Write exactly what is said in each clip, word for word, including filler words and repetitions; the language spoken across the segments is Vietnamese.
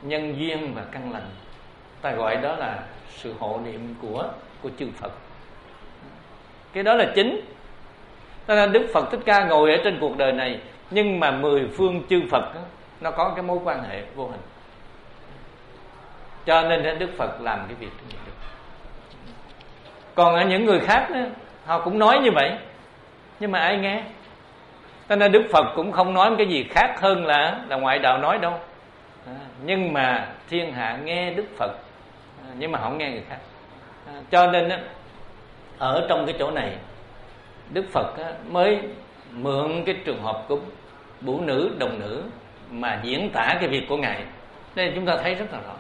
nhân duyên và căn lành. Ta gọi đó là sự hộ niệm của của chư Phật. Cái đó là chính. Cho nên Đức Phật Thích Ca ngồi ở trên cuộc đời này, nhưng mà mười phương chư Phật đó, nó có cái mối quan hệ vô hình. Cho nên Đức Phật làm cái việc như vậy. Còn ở những người khác đó, họ cũng nói như vậy, nhưng mà ai nghe? Cho nên Đức Phật cũng không nói cái gì khác hơn là là ngoại đạo nói đâu. À, nhưng mà thiên hạ nghe Đức Phật, à, nhưng mà không nghe người khác. À, cho nên đó, ở trong cái chỗ này Đức Phật á, mới mượn cái trường hợp của bửu nữ đồng nữ mà diễn tả cái việc của Ngài. Nên chúng ta thấy rất là rõ.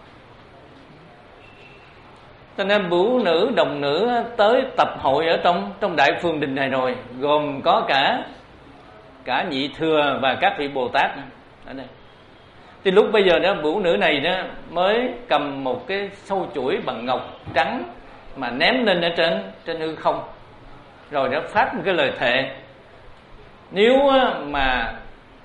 Cho nên bửu nữ đồng nữ tới tập hội ở trong trong Đại Phường Đình này rồi, gồm có cả cả Nhị Thừa và các vị Bồ Tát ở đây. Thì lúc bây giờ đó bửu nữ này đó mới cầm một cái sâu chuỗi bằng ngọc trắng mà ném lên ở trên trên hư không, rồi đã phát một cái lời thệ: nếu mà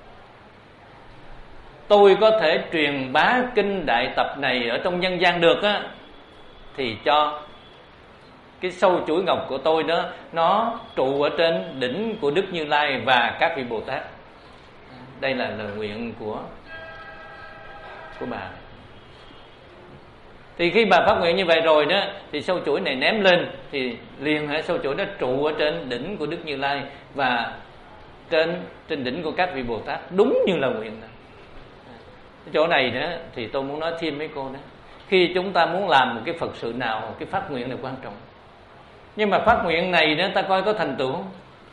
tôi có thể truyền bá kinh đại tập này ở trong nhân gian được á, thì cho cái sâu chuỗi ngọc của tôi đó nó trụ ở trên đỉnh của Đức Như Lai và các vị Bồ Tát. Đây là lời nguyện của của bà. Thì khi bà phát nguyện như vậy rồi đó, thì sâu chuỗi này ném lên thì liền hả sâu chuỗi đó trụ ở trên đỉnh của Đức Như Lai và trên trên đỉnh của các vị Bồ Tát, đúng như là nguyện đó. Cái chỗ này đó thì tôi muốn nói thêm mấy cô đó. Khi chúng ta muốn làm một cái Phật sự nào, cái phát nguyện là quan trọng. Nhưng mà phát nguyện này đó ta coi có thành tựu không?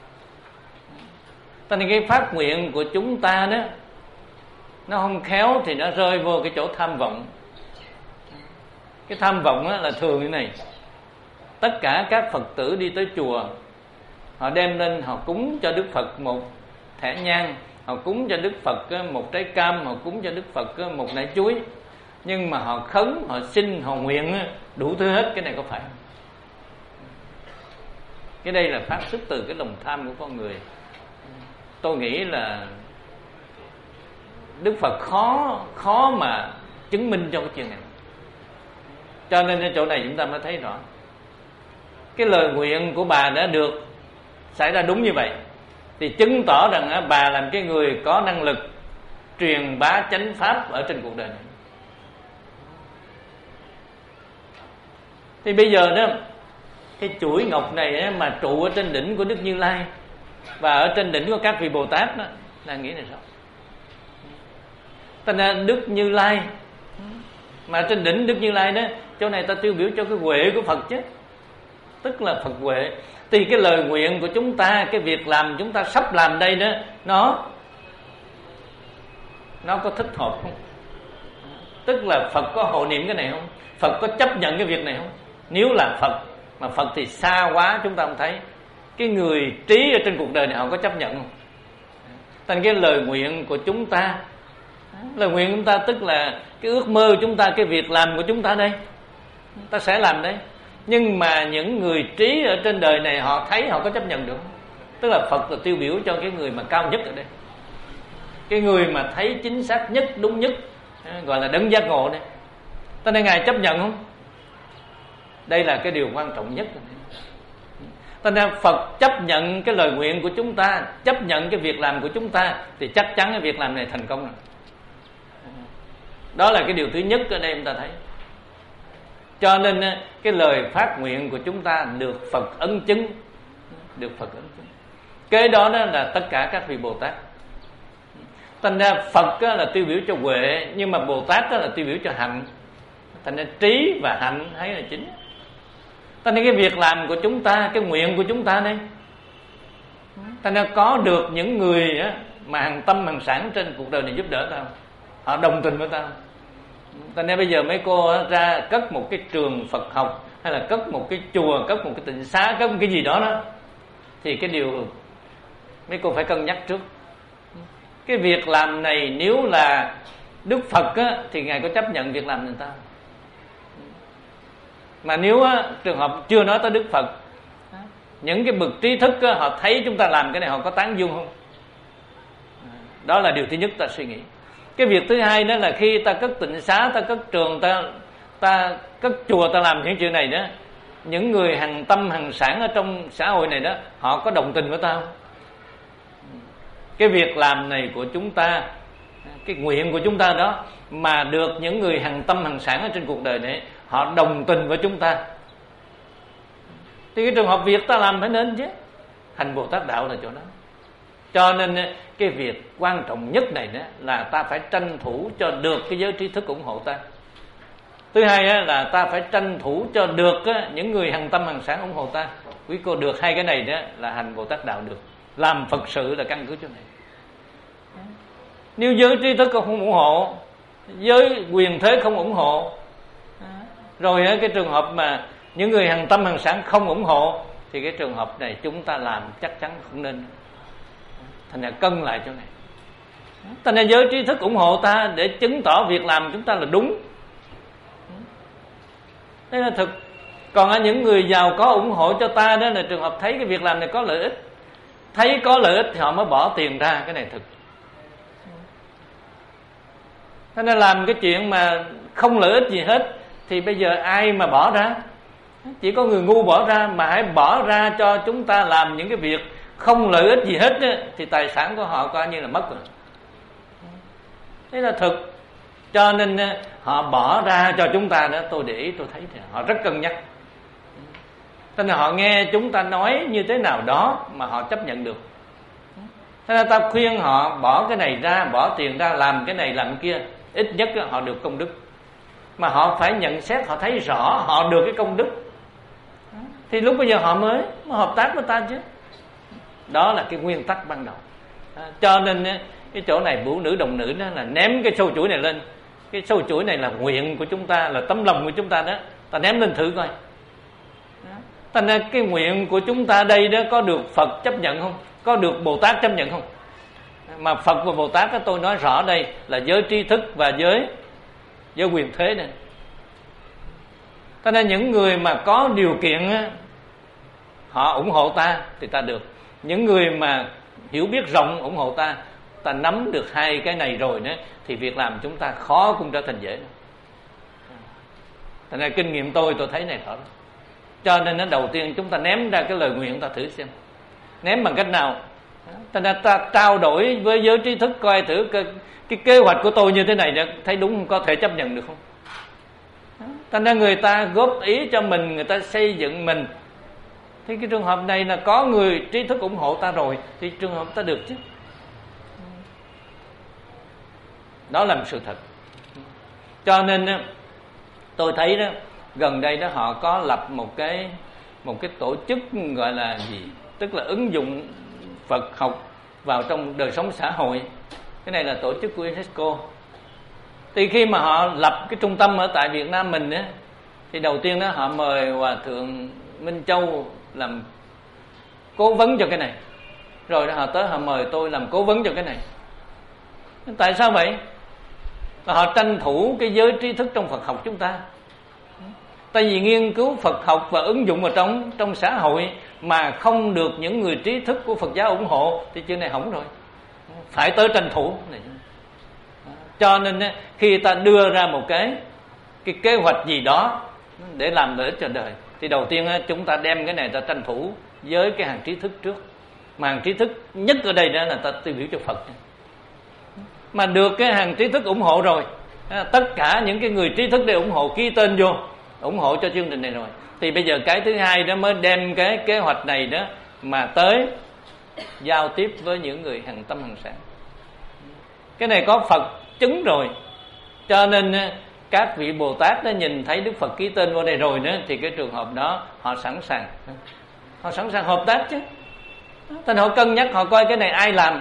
Cho nên cái phát nguyện của chúng ta đó, nó không khéo thì nó rơi vô cái chỗ tham vọng. Cái tham vọng là thường như này: tất cả các Phật tử đi tới chùa, họ đem lên họ cúng cho Đức Phật một thẻ nhang, họ cúng cho Đức Phật một trái cam, họ cúng cho Đức Phật một nải chuối, nhưng mà họ khấn, họ xin, họ nguyện đủ thứ hết. Cái này có phải không? Cái đây là phát xuất từ cái lòng tham của con người. Tôi nghĩ là Đức Phật khó khó mà chứng minh cho cái chuyện này. Cho nên ở chỗ này chúng ta mới thấy rõ cái lời nguyện của bà đã được xảy ra đúng như vậy, thì chứng tỏ rằng bà là cái người có năng lực truyền bá chánh pháp ở trên cuộc đời này. Thì bây giờ đó, cái chuỗi ngọc này mà trụ ở trên đỉnh của Đức Như Lai và ở trên đỉnh của các vị Bồ Tát đó, là nghĩa là sao? Thành ra Đức Như Lai, mà trên đỉnh Đức Như Lai đó, chỗ này ta tiêu biểu cho cái huệ của Phật chứ, tức là Phật huệ. Thì cái lời nguyện của chúng ta, cái việc làm chúng ta sắp làm đây đó, nó nó có thích hợp không? Tức là Phật có hộ niệm cái này không? Phật có chấp nhận cái việc này không? Nếu là Phật, mà Phật thì xa quá chúng ta không thấy. Cái người trí ở trên cuộc đời này họ có chấp nhận không? Thành cái lời nguyện của chúng ta, lời nguyện của chúng ta tức là cái ước mơ của chúng ta, cái việc làm của chúng ta đây, ta sẽ làm đấy. Nhưng mà những người trí ở trên đời này họ thấy, họ có chấp nhận được không? Tức là Phật là tiêu biểu cho cái người mà cao nhất ở đây, cái người mà thấy chính xác nhất, đúng nhất, gọi là đấng giác ngộ đây. Cho nên Ngài chấp nhận không? Đây là cái điều quan trọng nhất. Cho nên Phật chấp nhận cái lời nguyện của chúng ta, chấp nhận cái việc làm của chúng ta, thì chắc chắn cái việc làm này thành công rồi. Đó là cái điều thứ nhất ở đây chúng ta thấy. Cho nên cái lời phát nguyện của chúng ta được Phật ấn chứng, được Phật ấn chứng. Kế đó, đó là tất cả các vị Bồ Tát. Thành ra Phật là tiêu biểu cho huệ, nhưng mà Bồ Tát là tiêu biểu cho hạnh. Thành ra trí và hạnh thấy là chính. Thành ra cái việc làm của chúng ta, cái nguyện của chúng ta đây, thành ra có được những người mà hàng tâm hàng sản trên cuộc đời này giúp đỡ tao, họ đồng tình với tao. Thành ra bây giờ mấy cô ra cất một cái trường Phật học, hay là cất một cái chùa, cất một cái tịnh xá, cất một cái gì đó đó, thì cái điều mấy cô phải cân nhắc trước. Cái việc làm này nếu là Đức Phật á, thì Ngài có chấp nhận việc làm người ta. Mà nếu á, trường hợp chưa nói tới Đức Phật, những cái bậc trí thức á, họ thấy chúng ta làm cái này họ có tán dương không? Đó là điều thứ nhất ta suy nghĩ. Cái việc thứ hai đó là khi ta cất tịnh xá, ta cất trường, ta ta cất chùa, ta làm những chuyện này đó, những người hằng tâm hằng sản ở trong xã hội này đó, họ có đồng tình với ta không? Cái việc làm này của chúng ta, cái nguyện của chúng ta đó, mà được những người hằng tâm hằng sản ở trên cuộc đời này họ đồng tình với chúng ta, thì cái trường hợp việc ta làm phải nên chứ. Hành Bồ Tát đạo là chỗ đó. Cho nên cái việc quan trọng nhất này đó là ta phải tranh thủ cho được cái giới trí thức ủng hộ ta. Thứ hai là ta phải tranh thủ cho được những người hằng tâm hằng sản ủng hộ ta. Quý cô được hai cái này đó là hành Bồ Tát đạo được. Làm Phật sự là căn cứ chỗ này. Nếu giới trí thức không ủng hộ, giới quyền thế không ủng hộ, rồi cái trường hợp mà những người hằng tâm hằng sản không ủng hộ, thì cái trường hợp này chúng ta làm chắc chắn không nên. Thành ra cân lại chỗ này. Thành ra giới trí thức ủng hộ ta để chứng tỏ việc làm chúng ta là đúng. Thế là thực. Còn ở những người giàu có ủng hộ cho ta đó là trường hợp thấy cái việc làm này có lợi ích, thấy có lợi ích thì họ mới bỏ tiền ra. Cái này thực. Thế nên làm cái chuyện mà không lợi ích gì hết thì bây giờ ai mà bỏ ra? Chỉ có người ngu bỏ ra. Mà hãy bỏ ra cho chúng ta làm những cái việc không lợi ích gì hết đó, thì tài sản của họ coi như là mất rồi. Thế là thực. Cho nên họ bỏ ra cho chúng ta đó. Tôi để ý tôi thấy thì họ rất cân nhắc. Thế nên họ nghe chúng ta nói như thế nào đó mà họ chấp nhận được. Thế nên ta khuyên họ bỏ cái này ra, bỏ tiền ra, làm cái này làm cái kia, ít nhất họ được công đức. Mà họ phải nhận xét, họ thấy rõ họ được cái công đức, thì lúc bây giờ họ mới, mới hợp tác với ta chứ. Đó là cái nguyên tắc ban đầu. Cho nên cái chỗ này phụ nữ đồng nữ đó là ném cái sâu chuỗi này lên. Cái sâu chuỗi này là nguyện của chúng ta, là tấm lòng của chúng ta đó. Ta ném lên thử coi. Thành ra cái nguyện của chúng ta đây đó có được Phật chấp nhận không? Có được Bồ Tát chấp nhận không? Mà Phật và Bồ Tát đó, tôi nói rõ đây là giới tri thức và giới giới quyền thế này. Cho nên những người mà có điều kiện á, họ ủng hộ ta thì ta được. Những người mà hiểu biết rộng ủng hộ ta, ta nắm được hai cái này rồi đó, thì việc làm chúng ta khó cũng trở thành dễ. Thành ra kinh nghiệm tôi tôi thấy này rõ. Cho nên nó đầu tiên chúng ta ném ra cái lời nguyện, ta thử xem ném bằng cách nào. Thành ra ta trao đổi với giới trí thức coi thử cái, cái kế hoạch của tôi như thế này đó, thấy đúng không, có thể chấp nhận được không. Thành ra người ta góp ý cho mình, người ta xây dựng mình, thì cái trường hợp này là có người trí thức ủng hộ ta rồi, thì trường hợp ta được chứ. Đó là một sự thật. Cho nên tôi thấy đó, gần đây đó họ có lập một cái một cái tổ chức gọi là gì, tức là ứng dụng Phật học vào trong đời sống xã hội. Cái này là tổ chức của UNESCO. Thì khi mà họ lập cái trung tâm ở tại Việt Nam mình á, thì đầu tiên đó họ mời Hòa thượng Minh Châu làm cố vấn cho cái này. Rồi họ tới họ mời tôi làm cố vấn cho cái này. Tại sao vậy? Là họ tranh thủ cái giới trí thức trong Phật học chúng ta. Tại vì nghiên cứu Phật học và ứng dụng vào trong trong xã hội mà không được những người trí thức của Phật giáo ủng hộ thì chuyện này hỏng rồi. Phải tới tranh thủ. Cho nên khi ta đưa ra một cái cái kế hoạch gì đó để làm lợi ích cho đời, thì đầu tiên chúng ta đem cái này ta tranh thủ với cái hàng trí thức trước. Mà hàng trí thức nhất ở đây đó là ta tiêu biểu cho Phật. Mà được cái hàng trí thức ủng hộ rồi, tất cả những cái người trí thức đều ủng hộ, ký tên vô ủng hộ cho chương trình này rồi, thì bây giờ cái thứ hai đó mới đem cái kế hoạch này đó mà tới giao tiếp với những người hằng tâm hằng sản. Cái này có Phật chứng rồi, cho nên các vị Bồ Tát đó nhìn thấy Đức Phật ký tên vào đây rồi nữa, thì cái trường hợp đó họ sẵn sàng, họ sẵn sàng hợp tác chứ. Thành họ cân nhắc, họ coi cái này ai làm.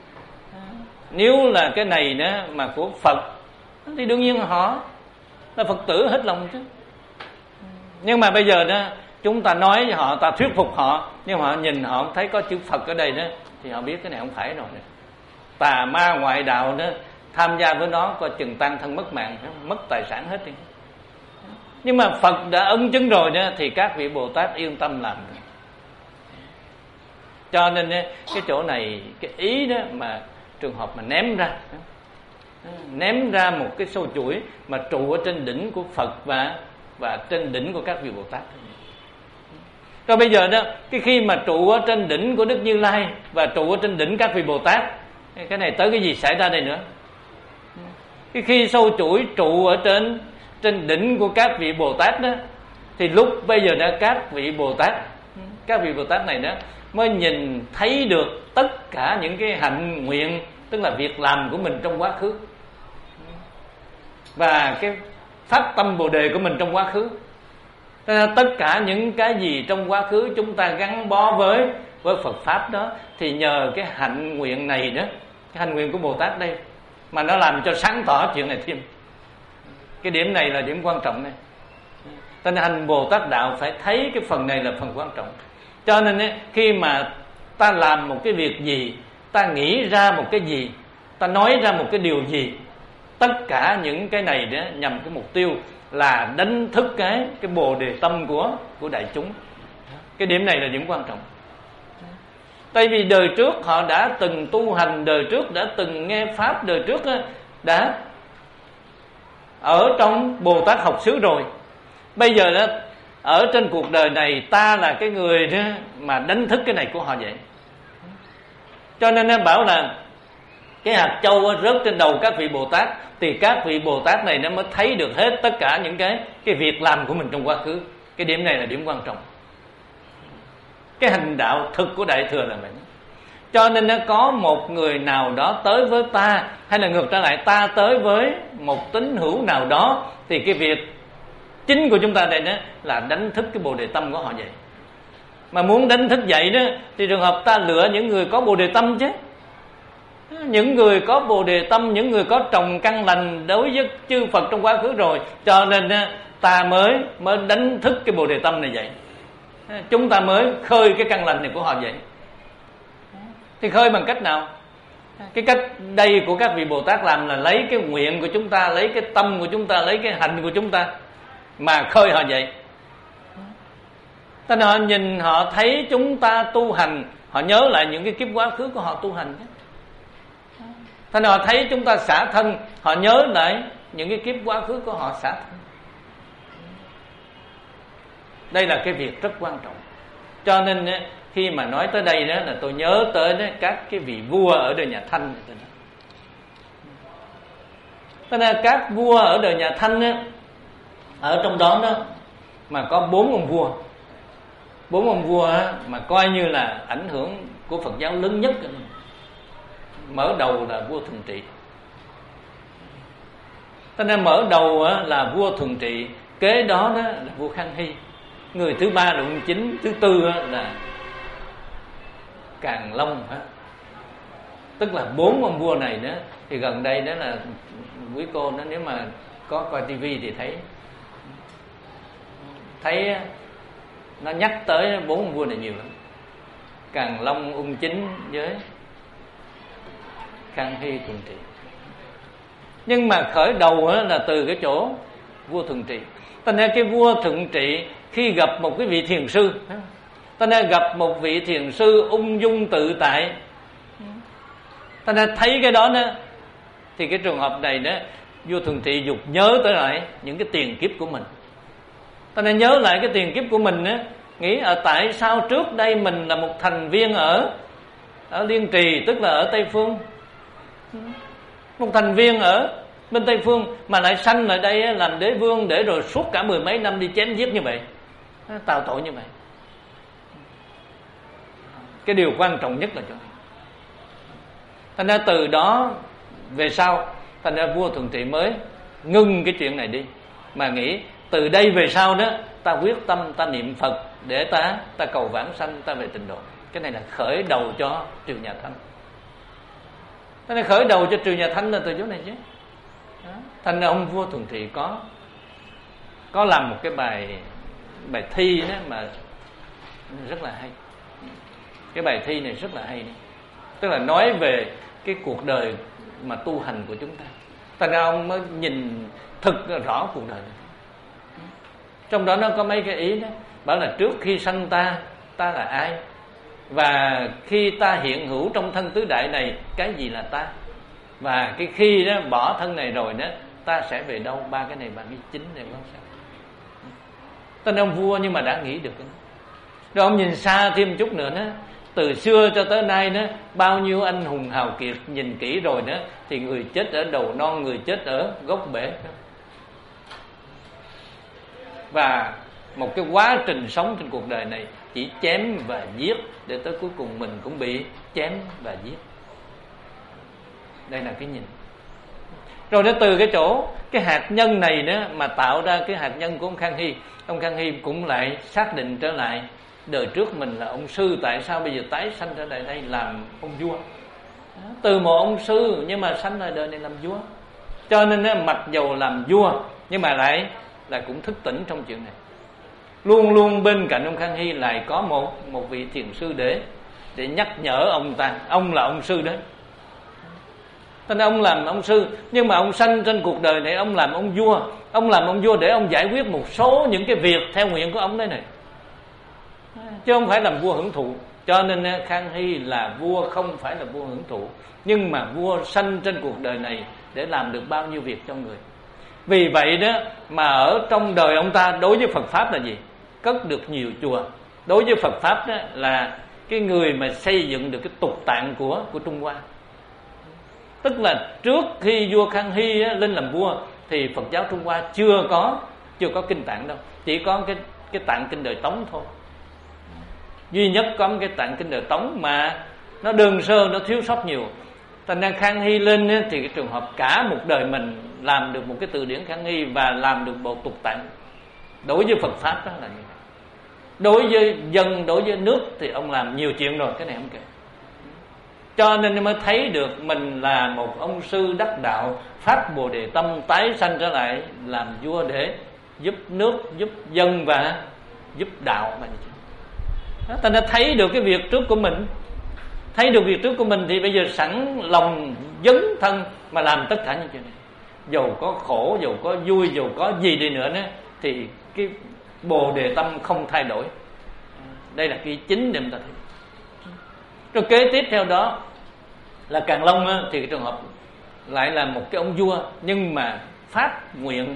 Nếu là cái này đó mà của Phật thì đương nhiên họ là Phật tử hết lòng chứ. Nhưng mà bây giờ đó chúng ta nói với họ, ta thuyết phục họ, nhưng mà họ nhìn họ không thấy có chữ Phật ở đây đó, thì họ biết cái này không phải rồi. Tà ma ngoại đạo đó tham gia với nó coi chừng tan thân mất mạng, mất tài sản hết đi. Nhưng mà Phật đã ấn chứng rồi đó, thì các vị Bồ Tát yên tâm làm. Cho nên cái chỗ này, cái ý đó mà trường hợp mà ném ra ném ra một cái sâu chuỗi mà trụ ở trên đỉnh của Phật và và trên đỉnh của các vị Bồ Tát. Rồi bây giờ đó, cái khi mà trụ ở trên đỉnh của Đức Như Lai và trụ ở trên đỉnh các vị Bồ Tát, cái này tới cái gì xảy ra đây nữa? Cái khi sâu chuỗi trụ ở trên trên đỉnh của các vị Bồ Tát đó, thì lúc bây giờ đó các vị Bồ Tát, các vị Bồ Tát này đó mới nhìn thấy được tất cả những cái hạnh nguyện, tức là việc làm của mình trong quá khứ, và cái phát tâm Bồ Đề của mình trong quá khứ. Tất cả những cái gì trong quá khứ chúng ta gắn bó với với Phật Pháp đó, thì nhờ cái hạnh nguyện này đó, cái hạnh nguyện của Bồ Tát đây, mà nó làm cho sáng tỏ chuyện này thêm. Cái điểm này là điểm quan trọng này. Nên hành Bồ Tát đạo phải thấy cái phần này là phần quan trọng. Cho nên ấy, khi mà ta làm một cái việc gì, ta nghĩ ra một cái gì, ta nói ra một cái điều gì, tất cả những cái này đó nhằm cái mục tiêu là đánh thức cái cái Bồ Đề tâm của của đại chúng. Cái điểm này là điểm quan trọng. Tại vì đời trước họ đã từng tu hành, đời trước đã từng nghe pháp, đời trước đã ở trong Bồ Tát học xứ rồi. Bây giờ đó, ở trên cuộc đời này, ta là cái người đó mà đánh thức cái này của họ vậy. Cho nên nó bảo là cái hạt châu rớt trên đầu các vị Bồ Tát, thì các vị Bồ Tát này nó mới thấy được hết tất cả những cái cái việc làm của mình trong quá khứ. Cái điểm này là điểm quan trọng. Cái hành đạo thực của Đại Thừa là vậy. Cho nên nó có một người nào đó tới với ta, hay là ngược trở lại ta tới với một tín hữu nào đó, thì cái việc chính của chúng ta đây đó là đánh thức cái Bồ Đề tâm của họ vậy. Mà muốn đánh thức vậy đó, thì trường hợp ta lựa những người có Bồ Đề tâm chứ. Những người có Bồ Đề tâm, những người có trồng căn lành đối với chư Phật trong quá khứ rồi, cho nên ta mới mới đánh thức cái Bồ Đề tâm này vậy. Chúng ta mới khơi cái căn lành này của họ vậy. Thì khơi bằng cách nào? Cái cách đây của các vị Bồ Tát làm là lấy cái nguyện của chúng ta, lấy cái tâm của chúng ta, lấy cái hành của chúng ta mà khơi họ vậy. Thế nên họ nhìn, họ thấy chúng ta tu hành, họ nhớ lại những cái kiếp quá khứ của họ tu hành. Thế nên họ thấy chúng ta xả thân, họ nhớ lại những cái kiếp quá khứ của họ xả thân. Đây là cái việc rất quan trọng. Cho nên khi mà nói tới đây đó là tôi nhớ tới đó, các cái vị vua ở đời nhà Thanh. Thế nên các vua ở đời nhà Thanh đó, ở trong đó đó mà có bốn ông vua, bốn ông vua đó, mà coi như là ảnh hưởng của Phật giáo lớn nhất. Mở đầu là vua Thuận Trị. Thế nên mở đầu là vua Thuận Trị, kế đó, đó là vua Khang Hy, người thứ ba là Ung Chính, thứ tư là Càn Long. Tức là bốn ông vua này đó. Thì gần đây đó là quý cô đó, nếu mà có coi tivi thì thấy thấy nó nhắc tới bốn ông vua này nhiều lắm. Càn Long, Ung Chính với Khang Hy, Thuận Trị. Nhưng mà khởi đầu là từ cái chỗ vua Thuận Trị. Thành ra cái vua Thuận Trị khi gặp một cái vị thiền sư, thành ra gặp một vị thiền sư ung dung tự tại, thành ra thấy cái đó đó, thì cái trường hợp này đó, vua Thuận Trị dục nhớ tới lại những cái tiền kiếp của mình. Thành ra nhớ lại cái tiền kiếp của mình đó, nghĩ ở tại sao trước đây mình là một thành viên ở ở Liên Trì, tức là ở Tây Phương, một thành viên ở bên Tây Phương, mà lại sanh lại đây làm đế vương, để rồi suốt cả mười mấy năm đi chém giết như vậy, tạo tội như vậy. Cái điều quan trọng nhất là chỗ này. Thành ra từ đó về sau, thành ra vua Thuận Trị mới ngưng cái chuyện này đi, mà nghĩ từ đây về sau đó ta quyết tâm ta niệm Phật để ta ta cầu vãng sanh, ta về tịnh độ. Cái này là khởi đầu cho Triều Nhà Thanh. Thế nên khởi đầu cho Triều Nhà Thanh là từ chỗ này chứ. Đó. Thành ra ông vua Thuận Trị có có làm một cái bài bài thi đó mà rất là hay. Cái bài thi này rất là hay đấy. Tức là nói về cái cuộc đời mà tu hành của chúng ta. Thành ra ông mới nhìn thực rõ cuộc đời này. Trong đó nó có mấy cái ý đó, bảo là trước khi sanh ta, ta là ai, và khi ta hiện hữu trong thân tứ đại này, cái gì là ta. Và cái khi đó bỏ thân này rồi đó, ta sẽ về đâu? Ba cái này bạn nghĩ chính này không sao. Tên ông vua nhưng mà đã nghĩ được. Rồi ông nhìn xa thêm chút nữa đó, từ xưa cho tới nay đó, bao nhiêu anh hùng hào kiệt, nhìn kỹ rồi đó, thì người chết ở đầu non, người chết ở gốc bể. Và một cái quá trình sống trên cuộc đời này chỉ chém và giết, để tới cuối cùng mình cũng bị chém và giết. Đây là cái nhìn. Rồi nó từ cái chỗ cái hạt nhân này đó mà tạo ra cái hạt nhân của ông Khang Hy. Ông Khang Hy cũng lại xác định trở lại đời trước mình là ông sư, tại sao bây giờ tái sanh trở lại đây làm ông vua. Từ một ông sư nhưng mà sanh lại đời này làm vua. Cho nên đó, mặc dầu làm vua nhưng mà lại là cũng thức tỉnh trong chuyện này. Luôn luôn bên cạnh ông Khang Hy lại có một một vị thiền sư để để nhắc nhở ông ta, ông là ông sư đấy. Cho nên ông làm ông sư, nhưng mà ông sanh trên cuộc đời này ông làm ông vua. Ông làm ông vua để ông giải quyết một số những cái việc theo nguyện của ông đấy này, chứ không phải làm vua hưởng thụ. Cho nên Khang Hy là vua không phải là vua hưởng thụ, nhưng mà vua sanh trên cuộc đời này để làm được bao nhiêu việc cho người. Vì vậy đó mà ở trong đời ông ta đối với Phật Pháp là gì? Cất được nhiều chùa. Đối với Phật Pháp đó là cái người mà xây dựng được cái tục tạng của của Trung Hoa. Tức là trước khi vua Khang Hy á, lên làm vua thì Phật giáo Trung Hoa chưa có chưa có kinh tạng đâu, chỉ có cái cái tạng kinh Đời Tống thôi. Duy nhất có một cái tạng kinh Đời Tống mà nó đơn sơ, nó thiếu sót nhiều. Thành ra Khang Hy lên á, thì cái trường hợp cả một đời mình làm được một cái từ điển Khang Hy và làm được bộ tục tạng. Đối với Phật Pháp đó là như vậy. Đối với dân, đối với nước thì ông làm nhiều chuyện rồi, cái này không kể. Cho nên mới thấy được mình là một ông sư đắc đạo, phát Bồ Đề tâm, tái sanh trở lại làm vua để giúp nước, giúp dân và giúp đạo. Đó, ta đã thấy được cái việc trước của mình. Thấy được việc trước của mình thì bây giờ sẵn lòng dấn thân mà làm tất cả những chuyện này. Dầu có khổ, dầu có vui, dầu có gì đi nữa đó, thì cái Bồ Đề tâm không thay đổi. Đây là cái chính để chúng ta thấy. Rồi kế tiếp theo đó là Càn Long á, thì cái trường hợp lại là một cái ông vua, nhưng mà phát nguyện.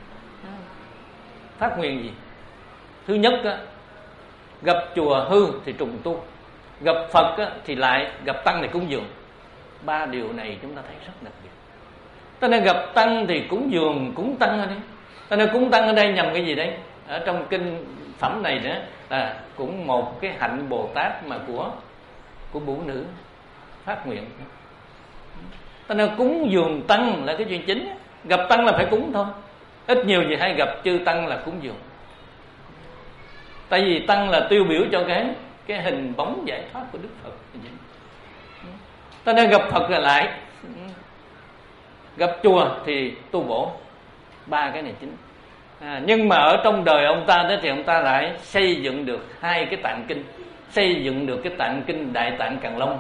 Phát nguyện gì? Thứ nhất á, gặp chùa hư thì trùng tu, gặp Phật á, thì lại gặp tăng thì cúng dường. Ba điều này chúng ta thấy rất đặc biệt. Cho nên gặp tăng thì cúng dường, cúng tăng ở đây. Cho nên cúng tăng ở đây nhằm cái gì đấy? Ở trong kinh phẩm này nữa là cũng một cái hạnh Bồ Tát mà của của Vũ Nữ phát nguyện. Cho nên cúng dường tăng là cái chuyện chính. Gặp tăng là phải cúng thôi, ít nhiều gì hay gặp chư tăng là cúng dường. Tại vì tăng là tiêu biểu cho cái cái hình bóng giải thoát của Đức Phật. Cho nên gặp Phật là lại, gặp chùa thì tu bổ. Ba cái này chính. À, nhưng mà ở trong đời ông ta đó thì ông ta lại xây dựng được hai cái tạng kinh, xây dựng được cái tạng kinh Đại Tạng Càn Long.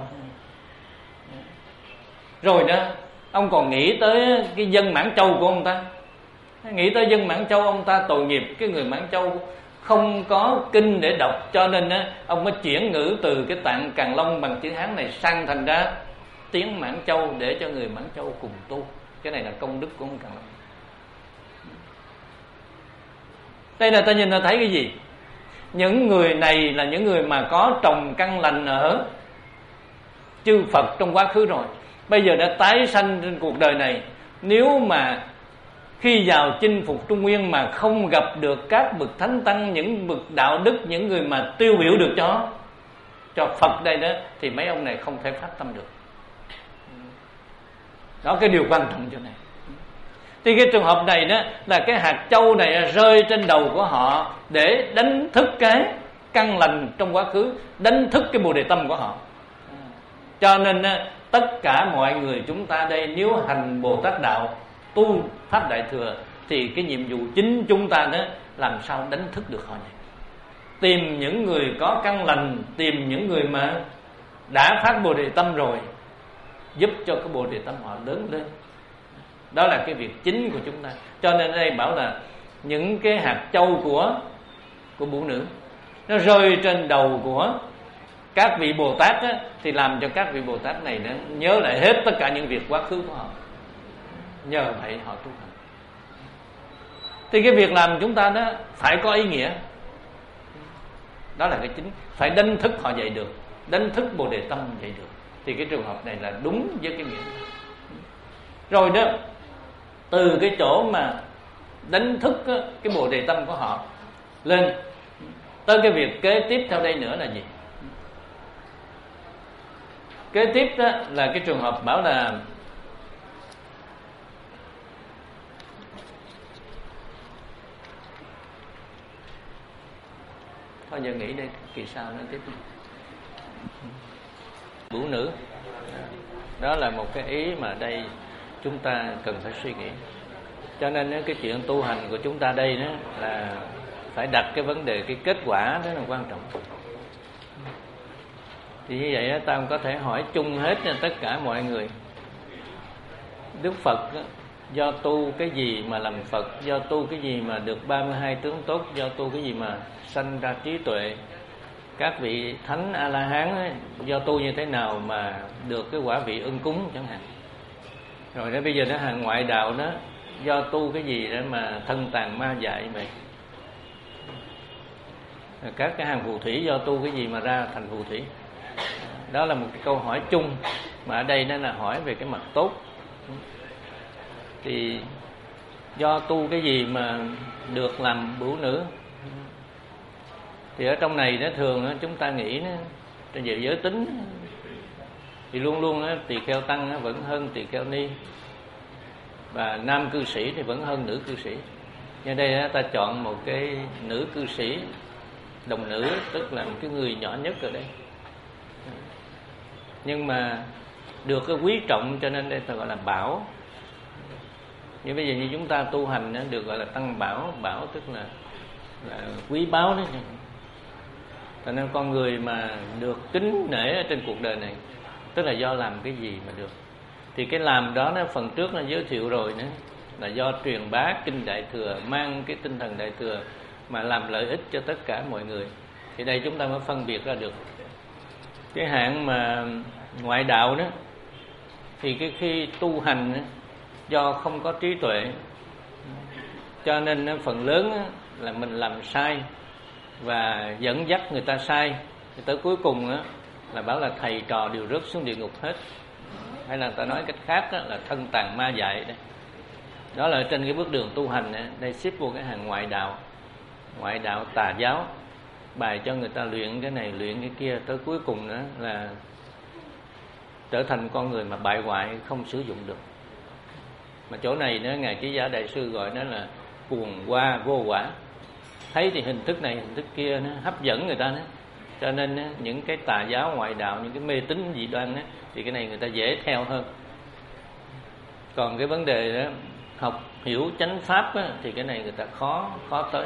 Rồi đó ông còn nghĩ tới cái dân Mãn Châu của ông ta. Nghĩ tới dân Mãn Châu, ông ta tội nghiệp cái người Mãn Châu không có kinh để đọc, cho nên á, ông mới chuyển ngữ từ cái tạng Càn Long bằng chữ Hán này sang thành ra tiếng Mãn Châu để cho người Mãn Châu cùng tu. Cái này là công đức của ông Càn Long. Đây là ta nhìn ta thấy cái gì? Những người này là những người mà có trồng căn lành ở chư Phật trong quá khứ rồi, bây giờ đã tái sanh trên cuộc đời này. Nếu mà khi vào chinh phục Trung Nguyên mà không gặp được các bậc thánh tăng, những bậc đạo đức, những người mà tiêu biểu được cho cho Phật đây đó, thì mấy ông này không thể phát tâm được. Đó cái điều quan trọng chỗ này. Thì cái trường hợp này đó là cái hạt châu này rơi trên đầu của họ để đánh thức cái căn lành trong quá khứ, đánh thức cái Bồ Đề tâm của họ. Cho nên tất cả mọi người chúng ta đây nếu hành Bồ Tát đạo, tu Pháp Đại Thừa, thì cái nhiệm vụ chính chúng ta đó làm sao đánh thức được họ này. Tìm những người có căn lành, tìm những người mà đã phát Bồ Đề tâm rồi, giúp cho cái Bồ Đề tâm họ lớn lên. Đó là cái việc chính của chúng ta. Cho nên ở đây bảo là những cái hạt châu của của Vũ Nữ nó rơi trên đầu của Các vị Bồ Tát á, thì làm cho các vị Bồ Tát này nó nhớ lại hết tất cả những việc quá khứ của họ. Nhờ vậy họ tu hành. Thì cái việc làm chúng ta đó phải có ý nghĩa. Đó là cái chính. Phải đánh thức họ dậy được, đánh thức Bồ Đề Tâm dậy được. Thì cái trường hợp này là đúng với cái nghĩa. Rồi đó, từ cái chỗ mà đánh thức cái Bồ Đề Tâm của họ lên, tới cái việc kế tiếp theo đây nữa là gì? Kế tiếp đó là cái trường hợp bảo là thôi giờ nghĩ đây, kỳ sau nói tiếp. Bửu nữ, đó là một cái ý mà đây chúng ta cần phải suy nghĩ. Cho nên cái chuyện tu hành của chúng ta đây đó là phải đặt cái vấn đề, cái kết quả đó là quan trọng. Thì như vậy ta không có thể hỏi chung hết cho tất cả mọi người. Đức Phật do tu cái gì mà làm Phật, do tu cái gì mà được ba mươi hai tướng tốt, do tu cái gì mà sanh ra trí tuệ. Các vị thánh A-la-hán do tu như thế nào mà được cái quả vị ưng cúng chẳng hạn. Rồi đó bây giờ nó hàng ngoại đạo đó, do tu cái gì để mà thân tàn ma dại vậy. Các cái hàng phù thủy do tu cái gì mà ra thành phù thủy. Đó là một cái câu hỏi chung, mà ở đây nó là hỏi về cái mặt tốt. Thì do tu cái gì mà được làm bửu nữ. Thì ở trong này nó thường chúng ta nghĩ nó về giới tính thì luôn luôn tỳ kheo tăng vẫn hơn tỳ kheo ni, và nam cư sĩ thì vẫn hơn nữ cư sĩ. Nhân đây ta chọn một cái nữ cư sĩ, đồng nữ, tức là một cái người nhỏ nhất ở đây, nhưng mà được cái quý trọng cho nên đây ta gọi là bảo. Như bây giờ như chúng ta tu hành được gọi là tăng bảo, bảo tức là, là quý báu đấy. Cho nên con người mà được kính nể ở trên cuộc đời này tức là do làm cái gì mà được. Thì cái làm đó nó phần trước nó giới thiệu rồi nữa, là do truyền bá kinh Đại Thừa, mang cái tinh thần Đại Thừa mà làm lợi ích cho tất cả mọi người. Thì đây chúng ta mới phân biệt ra được. Cái hạng mà ngoại đạo đó thì cái khi tu hành đó, do không có trí tuệ cho nên phần lớn là mình làm sai và dẫn dắt người ta sai, thì tới cuối cùng là bảo là thầy trò đều rớt xuống địa ngục hết. Hay là người ta nói cách khác là thân tàn ma dại đấy. Đó là trên cái bước đường tu hành này, đây xếp vô cái hàng ngoại đạo, ngoại đạo tà giáo, bài cho người ta luyện cái này luyện cái kia, tới cuối cùng nữa là trở thành con người mà bại hoại, không sử dụng được. Mà chỗ này nữa Ngài Chí Giả Đại Sư gọi nó là cuồng qua vô quả. Thấy thì hình thức này hình thức kia nó hấp dẫn người ta nữa, cho nên những cái tà giáo ngoại đạo, những cái mê tín dị đoan đó, thì cái này người ta dễ theo hơn. Còn cái vấn đề đó học hiểu chánh pháp đó, thì cái này người ta khó khó tới.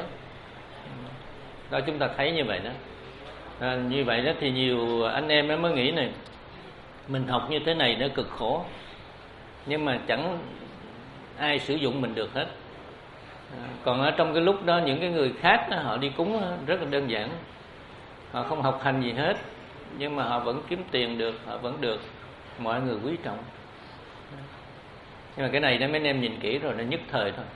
Đó chúng ta thấy như vậy đó. À, như vậy đó thì nhiều anh em mới nghĩ này, mình học như thế này nó cực khổ, nhưng mà chẳng ai sử dụng mình được hết. À, còn ở trong cái lúc đó những cái người khác đó, họ đi cúng rất là đơn giản, họ không học hành gì hết, nhưng mà họ vẫn kiếm tiền được, họ vẫn được mọi người quý trọng. Nhưng mà cái này đó mấy anh em nhìn kỹ rồi nó nhất thời thôi.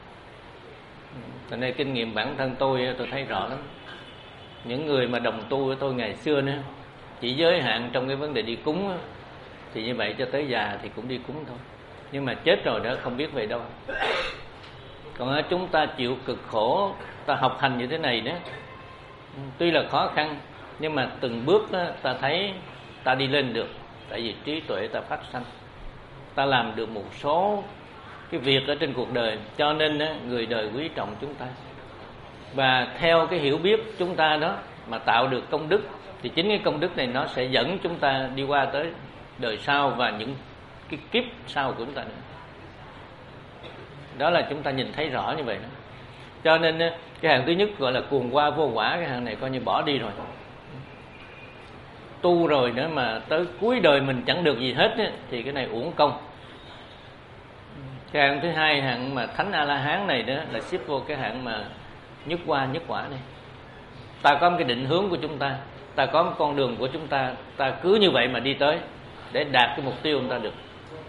Cho nên kinh nghiệm bản thân tôi tôi thấy rõ lắm. Những người mà đồng tu với tôi ngày xưa nữa chỉ giới hạn trong cái vấn đề đi cúng, thì như vậy cho tới già thì cũng đi cúng thôi, nhưng mà chết rồi đó không biết về đâu. Còn chúng ta chịu cực khổ, ta học hành như thế này đó, tuy là khó khăn, nhưng mà từng bước đó, ta thấy ta đi lên được. Tại vì trí tuệ ta phát sanh, ta làm được một số cái việc ở trên cuộc đời, cho nên đó, người đời quý trọng chúng ta. Và theo cái hiểu biết chúng ta đó mà tạo được công đức, thì chính cái công đức này nó sẽ dẫn chúng ta đi qua tới đời sau và những cái kiếp sau của chúng ta nữa. Đó là chúng ta nhìn thấy rõ như vậy đó. Cho nên cái hàng thứ nhất gọi là cuồng qua vô quả, cái hàng này coi như bỏ đi rồi. Tu rồi nữa mà tới cuối đời mình chẳng được gì hết ấy, thì cái này uổng công. Cái hạng thứ hai, hạng mà thánh A-la-hán này đó là xếp vô cái hạng mà nhất qua nhất quả này. Ta có một cái định hướng của chúng ta, ta có một con đường của chúng ta, ta cứ như vậy mà đi tới để đạt cái mục tiêu chúng ta được.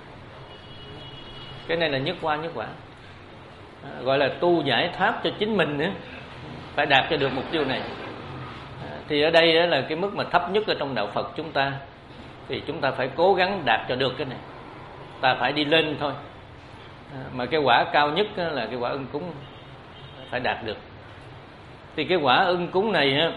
Cái này là nhất qua nhất quả, à, gọi là tu giải thoát cho chính mình nữa, phải đạt cho được mục tiêu này. À, thì ở đây đó là cái mức mà thấp nhất ở trong đạo Phật chúng ta, thì chúng ta phải cố gắng đạt cho được cái này, ta phải đi lên thôi. À, mà cái quả cao nhất là cái quả ưng cúng phải đạt được. Thì cái quả ưng cúng này á,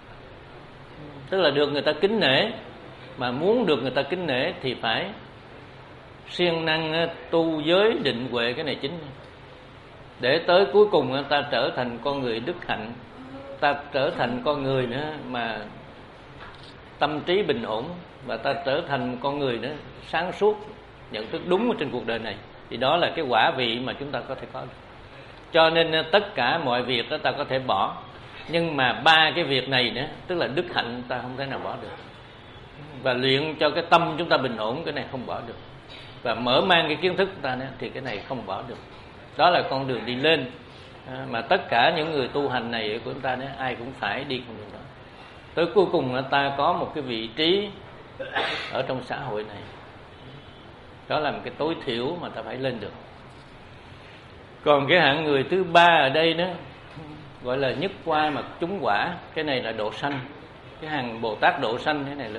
tức là được người ta kính nể, mà muốn được người ta kính nể thì phải siêng năng tu giới định huệ, cái này chính, để tới cuối cùng ta trở thành con người đức hạnh, ta trở thành con người nữa mà tâm trí bình ổn, và ta trở thành con người nữa sáng suốt, nhận thức đúng ở trên cuộc đời này. Thì đó là cái quả vị mà chúng ta có thể có được. Cho nên tất cả mọi việc đó ta có thể bỏ, nhưng mà ba cái việc này nữa, tức là đức hạnh, ta không thể nào bỏ được. Và luyện cho cái tâm chúng ta bình ổn, cái này không bỏ được. Và mở mang cái kiến thức của ta nữa, thì cái này không bỏ được. Đó là con đường đi lên, à, mà tất cả những người tu hành này của chúng ta nữa, ai cũng phải đi con đường đó. Tới cuối cùng ta có một cái vị trí ở trong xã hội này. Đó là một cái tối thiểu mà ta phải lên được. Còn cái hạng người thứ ba ở đây nữa, gọi là nhất qua mà trúng quả, cái này là độ sanh. Cái hàng Bồ Tát độ sanh cái này lớn.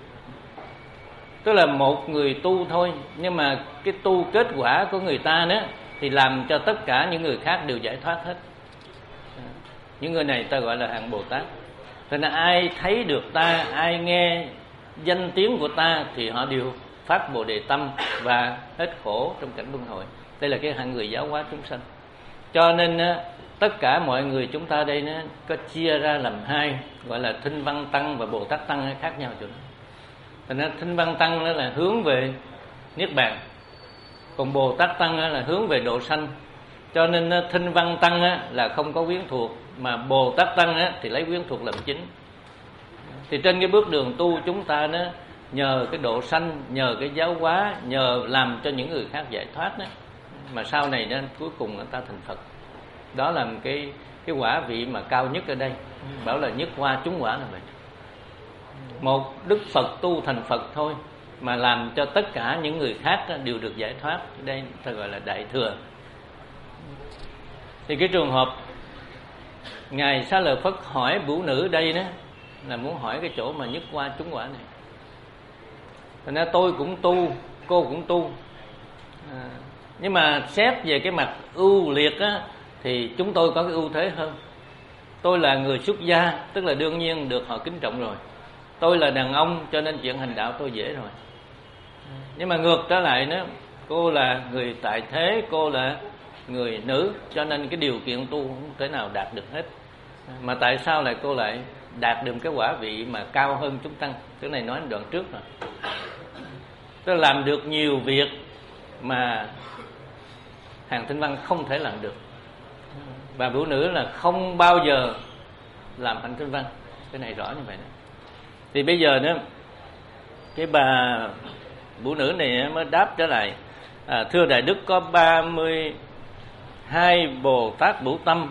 Tức là một người tu thôi, nhưng mà cái tu kết quả của người ta nữa thì làm cho tất cả những người khác đều giải thoát hết. Những người này ta gọi là hạng Bồ Tát. Thế nên ai thấy được ta, ai nghe danh tiếng của ta thì họ đều phát Bồ Đề tâm và hết khổ trong cảnh luân hồi. Đây là cái hạng người giáo hóa chúng sanh. Cho nên tất cả mọi người chúng ta đây nó có chia ra làm hai, gọi là Thinh Văn Tăng và Bồ Tát Tăng khác nhau chỗ đó. Thành ra Thinh Văn Tăng đó là hướng về Niết Bàn, còn Bồ Tát Tăng là hướng về độ sanh. Cho nên Thinh Văn Tăng là không có quyến thuộc, mà Bồ Tát Tăng thì lấy quyến thuộc làm chính. Thì trên cái bước đường tu chúng ta đó, nhờ cái độ sanh, nhờ cái giáo hóa, nhờ làm cho những người khác giải thoát đó, mà sau này đó, cuối cùng người ta thành Phật. Đó là một cái, cái quả vị mà cao nhất ở đây. Bảo là nhất qua trúng quả là vậy. Một Đức Phật tu thành Phật thôi, mà làm cho tất cả những người khác đều được giải thoát. Đây ta gọi là Đại Thừa. Thì cái trường hợp Ngài Xá Lợi Phất hỏi Bửu Nữ đây đó, là muốn hỏi cái chỗ mà nhất qua trúng quả này. Thành ra tôi cũng tu, cô cũng tu, à, nhưng mà xét về cái mặt ưu liệt á, thì chúng tôi có cái ưu thế hơn. Tôi là người xuất gia, tức là đương nhiên được họ kính trọng rồi. Tôi là đàn ông, cho nên chuyện hành đạo tôi dễ rồi. Nhưng mà ngược trở lại nữa, cô là người tại thế, cô là người nữ, cho nên cái điều kiện tu không thể nào đạt được hết. Mà tại sao lại cô lại đạt được cái quả vị mà cao hơn chúng tăng? Cái này nói đoạn trước rồi. Tức là làm được nhiều việc mà hàng Thinh Văn không thể làm được. Và Bửu Nữ là không bao giờ làm hạnh Thinh Văn. Cái này rõ như vậy đó. Thì bây giờ nữa, cái bà Bửu Nữ này mới đáp trở lại, à, thưa Đại Đức, có ba mươi hai Bồ Tát Bửu Tâm.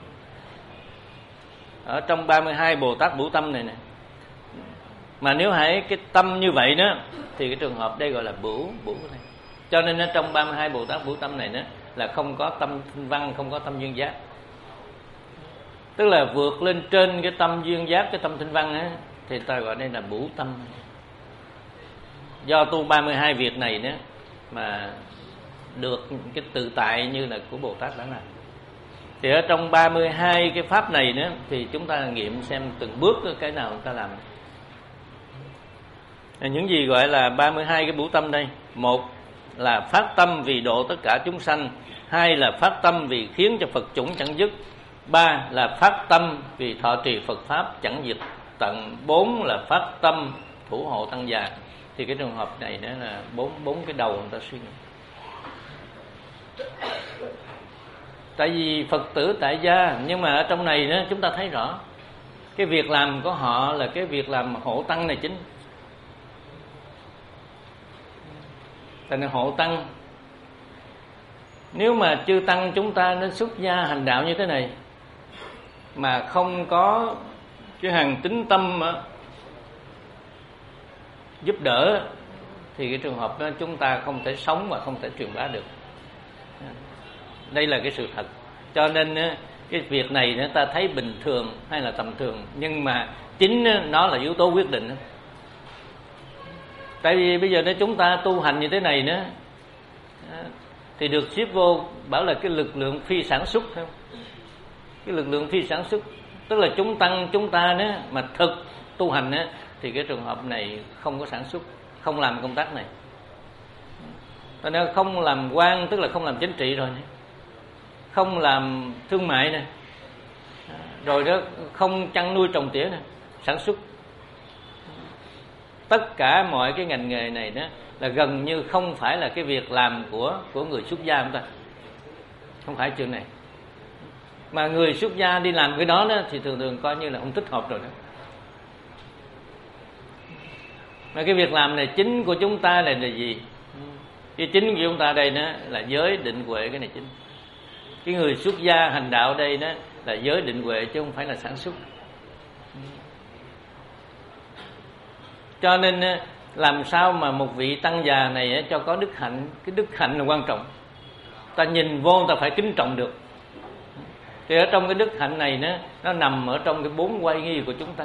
Ở trong ba mươi hai Bồ Tát Bửu Tâm này nè, mà nếu hãy cái tâm như vậy đó, thì cái trường hợp đây gọi là Bửu Bửu này. Cho nên trong ba mươi hai Bồ Tát Bửu Tâm này đó, là không có tâm Thinh Văn, không có tâm duyên giác. Tức là vượt lên trên cái tâm duyên giác, cái tâm Thinh Văn á, thì ta gọi đây là Bửu Tâm. Do tu ba mươi hai việc này nữa mà được cái tự tại như là của Bồ Tát đã làm. Thì ở trong ba mươi hai cái pháp này nữa, thì chúng ta nghiệm xem từng bước cái nào chúng ta làm. Những gì gọi là ba mươi hai cái Bửu Tâm đây? Một là phát tâm vì độ tất cả chúng sanh. Hai là phát tâm vì khiến cho Phật chủng chẳng dứt. Ba là phát tâm vì thọ trì Phật Pháp chẳng diệt tận. Bốn là phát tâm thủ hộ tăng già. Thì cái trường hợp này đó là bốn, bốn cái đầu người ta suy nghĩ. Tại vì Phật tử tại gia, nhưng mà ở trong này đó, chúng ta thấy rõ cái việc làm của họ là cái việc làm hộ tăng này chính. Tại nên hộ tăng, nếu mà chư tăng chúng ta nó xuất gia hành đạo như thế này mà không có cái hàng tín tâm giúp đỡ thì cái trường hợp đó chúng ta không thể sống và không thể truyền bá được. Đây là cái sự thật. Cho nên cái việc này chúng ta thấy bình thường hay là tầm thường, nhưng mà chính nó là yếu tố quyết định. Tại vì bây giờ nếu chúng ta tu hành như thế này nữa thì được xếp vô bảo là cái lực lượng phi sản xuất thôi. Cái lực lượng phi sản xuất tức là chúng tăng chúng ta nữa mà thực tu hành nữa, thì cái trường hợp này không có sản xuất, không làm công tác này. Cho nên không làm quan tức là không làm chính trị rồi này. Không làm thương mại này, rồi đó không chăn nuôi trồng tỉa này, sản xuất. Tất cả mọi cái ngành nghề này đó là gần như không phải là cái việc làm của của người xuất gia chúng ta, không phải chuyện này. Mà người xuất gia đi làm cái đó, đó thì thường thường coi như là không thích hợp rồi đó. Mà cái việc làm này chính của chúng ta là, là gì? Cái chính của chúng ta đây đó là giới định huệ, cái này chính. Cái người xuất gia hành đạo đây đó là giới định huệ chứ không phải là sản xuất. Cho nên làm sao mà một vị tăng già này cho có đức hạnh, cái đức hạnh là quan trọng. Ta nhìn vô ta phải kính trọng được. Thì ở trong cái đức hạnh này nó nó nằm ở trong cái bốn quay nghi của chúng ta.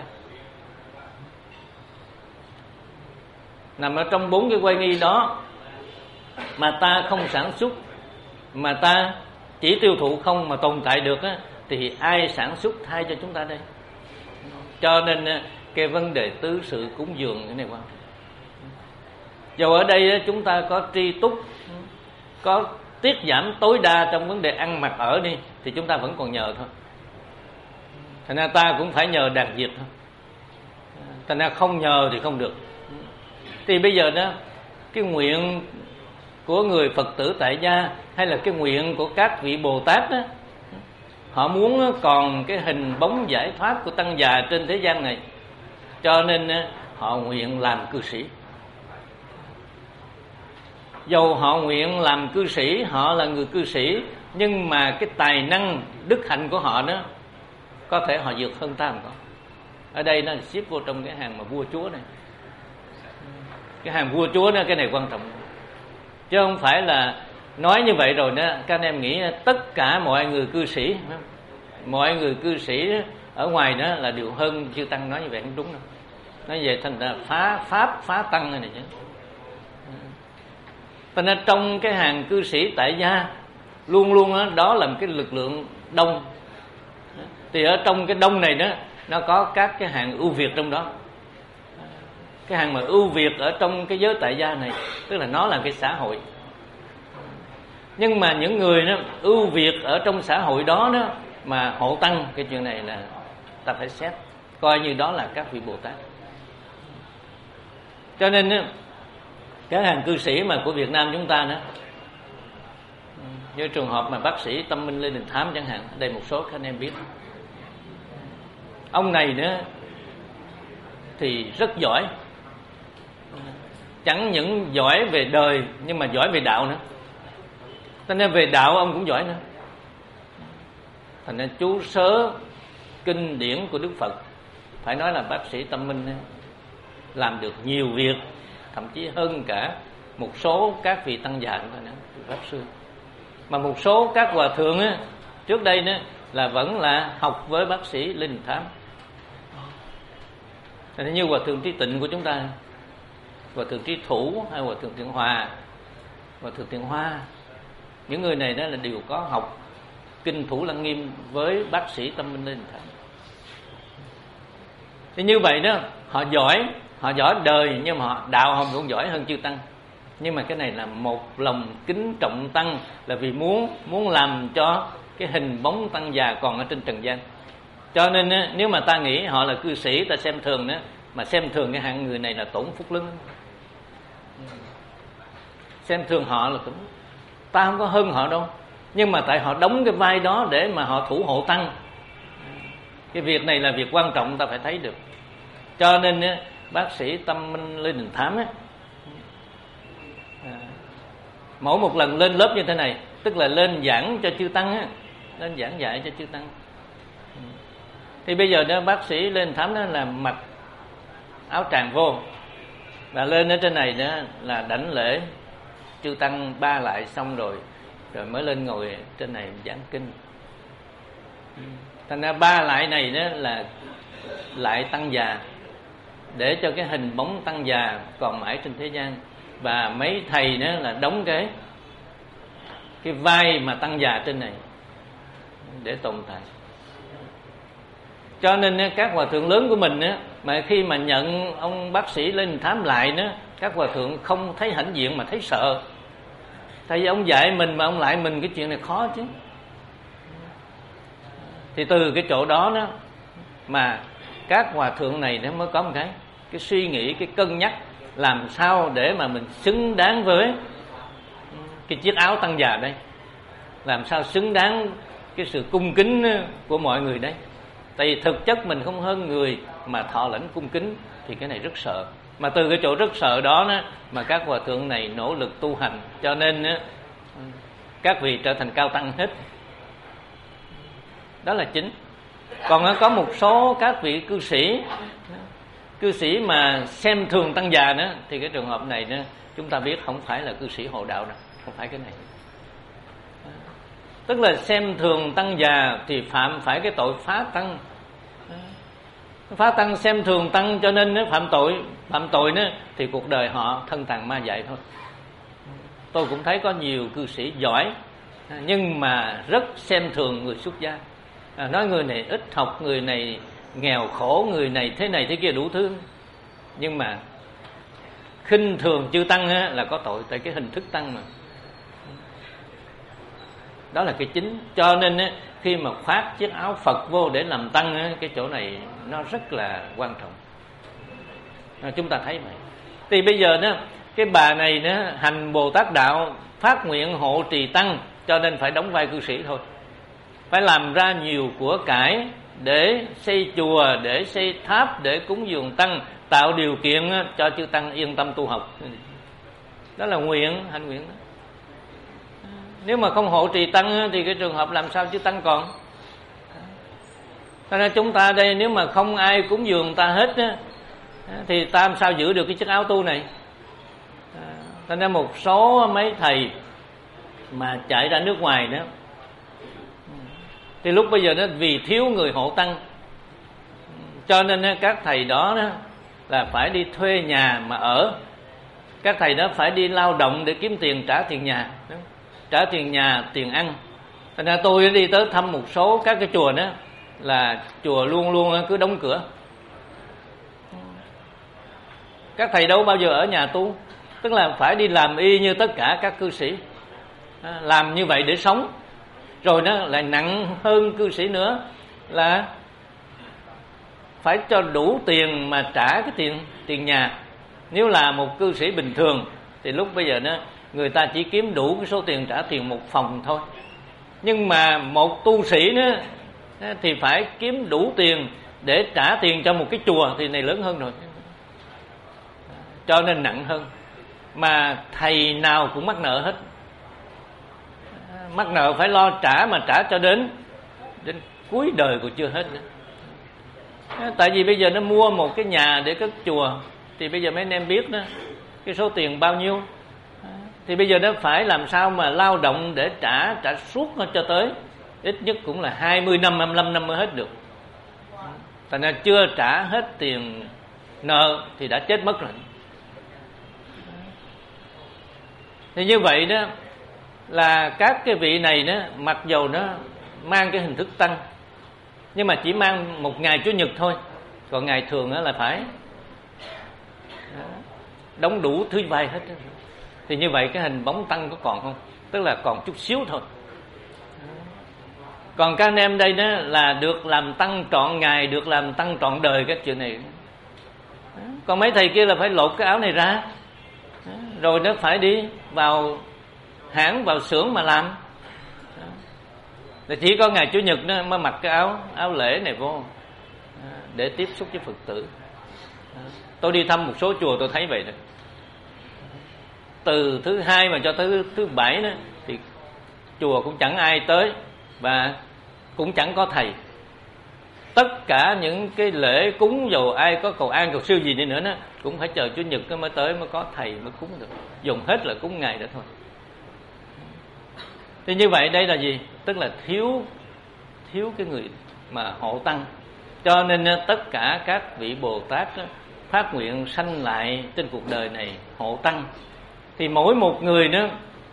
Nằm ở trong bốn cái quay nghi đó mà ta không sản xuất, mà ta chỉ tiêu thụ không mà tồn tại được á, thì ai sản xuất thay cho chúng ta đây? Cho nên cái vấn đề tứ sự cúng dường cái này quan trọng. Dù ở đây chúng ta có tri túc, có tiết giảm tối đa trong vấn đề ăn mặc ở đi, thì chúng ta vẫn còn nhờ thôi. Thành ra ta cũng phải nhờ đạt diệt thôi. Thành ra không nhờ thì không được. Thì bây giờ đó, cái nguyện của người Phật tử tại gia hay là cái nguyện của các vị Bồ Tát đó, họ muốn còn cái hình bóng giải thoát của tăng già trên thế gian này, cho nên họ nguyện làm cư sĩ. Dầu họ nguyện làm cư sĩ, họ là người cư sĩ, nhưng mà cái tài năng, đức hạnh của họ đó có thể họ vượt hơn ta không có. Ở đây nó xếp vô trong cái hàng mà vua chúa này. Cái hàng vua chúa đó, cái này quan trọng. Chứ không phải là nói như vậy rồi đó, các anh em nghĩ tất cả mọi người cư sĩ, mọi người cư sĩ ở ngoài đó là đều hơn chư tăng, nói như vậy không đúng đâu. Nói về thành ra phá pháp, phá tăng này, này chứ. Thành ra trong cái hàng cư sĩ tại gia luôn luôn đó, đó là một cái lực lượng đông. Thì ở trong cái đông này đó, nó có các cái hàng ưu việt trong đó. Cái hàng mà ưu việt ở trong cái giới tại gia này, tức là nó là cái xã hội. Nhưng mà những người đó ưu việt ở trong xã hội đó đó mà hộ tăng, cái chuyện này là ta phải xét, coi như đó là các vị Bồ Tát. Cho nên đó, cái hàng cư sĩ mà của Việt Nam chúng ta đó, như trường hợp mà bác sĩ Tâm Minh Lê Đình Thám chẳng hạn, đây một số các anh em biết. Ông này nữa thì rất giỏi, chẳng những giỏi về đời nhưng mà giỏi về đạo nữa. Cho nên về đạo ông cũng giỏi nữa. Thành ra chú sớ kinh điển của Đức Phật, phải nói là bác sĩ Tâm Minh làm được nhiều việc, thậm chí hơn cả một số các vị tăng già nữa, pháp sư. Mà một số các hòa thượng á, trước đây nữa là vẫn là học với bác sĩ Lê Đình Thám. Thành như hòa thượng Trí Tịnh của chúng ta, hòa thượng Trí Thủ hay hòa thượng Thiện Hòa, hòa thượng Thiện Hoa, những người này đó là đều có học kinh Thủ Lăng Nghiêm với bác sĩ Tâm Minh Lê Đình Thám. Thì như vậy đó, họ giỏi, họ giỏi đời nhưng mà họ đạo họ cũng giỏi hơn chư tăng. Nhưng mà cái này là một lòng kính trọng tăng, là vì muốn muốn làm cho cái hình bóng tăng già còn ở trên trần gian. Cho nên nếu mà ta nghĩ họ là cư sĩ, ta xem thường đó, mà xem thường cái hạng người này là tổn phúc lớn. Xem thường họ là cũng, ta không có hơn họ đâu, nhưng mà tại họ đóng cái vai đó để mà họ thủ hộ tăng. Cái việc này là việc quan trọng, ta phải thấy được. Cho nên bác sĩ Tâm Minh Lê Đình Thám á, mỗi một lần lên lớp như thế này, tức là lên giảng cho chư tăng á, lên giảng dạy cho chư tăng. Thì bây giờ đó bác sĩ Lê Đình Thám đó là mặc áo tràng vô, Và lên ở trên này đó là đảnh lễ chư tăng ba lại xong rồi, rồi mới lên ngồi trên này giảng kinh. Thành ra ba lại này đó là lại tăng già, để cho cái hình bóng tăng già còn mãi trên thế gian. Và mấy thầy đó là đóng cái cái vai mà tăng già trên này để tồn tại. Cho nên các hòa thượng lớn của mình á, mà khi mà nhận ông bác sĩ lên thám lại đó, các hòa thượng không thấy hãnh diện mà thấy sợ. Tại vì ông dạy mình mà ông lại mình, cái chuyện này khó chứ. Thì từ cái chỗ đó đó mà các hòa thượng này nó mới có một cái cái suy nghĩ, cái cân nhắc làm sao để mà mình xứng đáng với cái chiếc áo tăng già đây, làm sao xứng đáng cái sự cung kính của mọi người đấy. Tại vì thực chất mình không hơn người mà thọ lãnh cung kính thì cái này rất sợ. Mà từ cái chỗ rất sợ đó, đó mà các hòa thượng này nỗ lực tu hành, cho nên đó, các vị trở thành cao tăng hết. Đó là chính. Còn có một số các vị cư sĩ cư sĩ mà xem thường tăng già nữa, thì cái trường hợp này nữa, chúng ta biết không phải là cư sĩ hộ đạo đâu, không phải cái này. Tức là xem thường tăng già thì phạm phải cái tội phá tăng. Phá tăng xem thường tăng, cho nên nó phạm tội. Phạm tội nữa thì cuộc đời họ thân tàn ma dại thôi. Tôi cũng thấy có nhiều cư sĩ giỏi, nhưng mà rất xem thường người xuất gia. À, nói người này ít học, người này nghèo khổ, người này thế này thế kia đủ thứ. Nhưng mà khinh thường chư tăng á, là có tội, tại cái hình thức tăng mà. Đó là cái chính. Cho nên á, khi mà khoác chiếc áo Phật vô để làm tăng á, cái chỗ này nó rất là quan trọng. À, chúng ta thấy vậy. Thì bây giờ đó, cái bà này đó, hành Bồ Tát đạo, phát nguyện hộ trì tăng, cho nên phải đóng vai cư sĩ thôi. Phải làm ra nhiều của cải để xây chùa, để xây tháp, để cúng dường tăng, tạo điều kiện cho chư tăng yên tâm tu học. Đó là nguyện, hành nguyện đó. Nếu mà không hộ trì tăng thì cái trường hợp làm sao chư tăng còn. Cho nên chúng ta đây, nếu mà không ai cúng dường ta hết á, thì ta làm sao giữ được cái chiếc áo tu này. Cho nên một số mấy thầy mà chạy ra nước ngoài đó, thì lúc bây giờ nó vì thiếu người hộ tăng, cho nên các thầy đó, đó là phải đi thuê nhà mà ở. Các thầy đó phải đi lao động để kiếm tiền trả tiền nhà, trả tiền nhà, tiền ăn. Thành ra tôi đi tới thăm một số các cái chùa đó, là chùa luôn luôn cứ đóng cửa. Các thầy đâu bao giờ ở nhà tu, tức là phải đi làm y như tất cả các cư sĩ, làm như vậy để sống. Rồi nó lại nặng hơn cư sĩ nữa là phải cho đủ tiền mà trả cái tiền tiền nhà. Nếu là một cư sĩ bình thường thì lúc bây giờ đó người ta chỉ kiếm đủ cái số tiền trả tiền một phòng thôi. Nhưng mà một tu sĩ nữa thì phải kiếm đủ tiền để trả tiền cho một cái chùa, thì này lớn hơn rồi, cho nên nặng hơn. Mà thầy nào cũng mắc nợ hết, mắc nợ phải lo trả, mà trả cho đến đến cuối đời còn chưa hết nữa. Tại vì bây giờ nó mua một cái nhà để cất chùa, thì bây giờ mấy anh em biết đó, cái số tiền bao nhiêu. Thì bây giờ nó phải làm sao mà lao động để trả trả suốt cho tới ít nhất cũng là hai mươi năm, hai mươi lăm năm mới hết được. Thành ra chưa trả hết tiền nợ thì đã chết mất rồi. Thì như vậy đó là các cái vị này đó, mặc dầu nó mang cái hình thức tăng, nhưng mà chỉ mang một ngày Chủ nhật thôi, còn ngày thường đó là phải đóng đủ thứ vai hết. Thì như vậy cái hình bóng tăng có còn không? Tức là còn chút xíu thôi. Còn các anh em đây đó là được làm tăng trọn ngày, được làm tăng trọn đời các chuyện này. Còn mấy thầy kia là phải lột cái áo này ra, rồi nó phải đi vào hãng, vào xưởng mà làm. Là chỉ có ngày Chủ nhật nó mới mặc cái áo áo lễ này vô để tiếp xúc với Phật tử. Tôi đi thăm một số chùa tôi thấy vậy đó. Từ thứ hai mà cho tới thứ bảy đó thì chùa cũng chẳng ai tới, và cũng chẳng có thầy. Tất cả những cái lễ cúng, dầu ai có cầu an cầu siêu gì đi nữa đó, cũng phải chờ Chủ nhật mới tới, mới có thầy mới cúng được, dùng hết là cúng ngày đó thôi. Thì như vậy đây là gì? Tức là thiếu thiếu cái người mà hộ tăng. Cho nên tất cả các vị Bồ Tát phát nguyện sanh lại trên cuộc đời này hộ tăng. Thì mỗi một người đó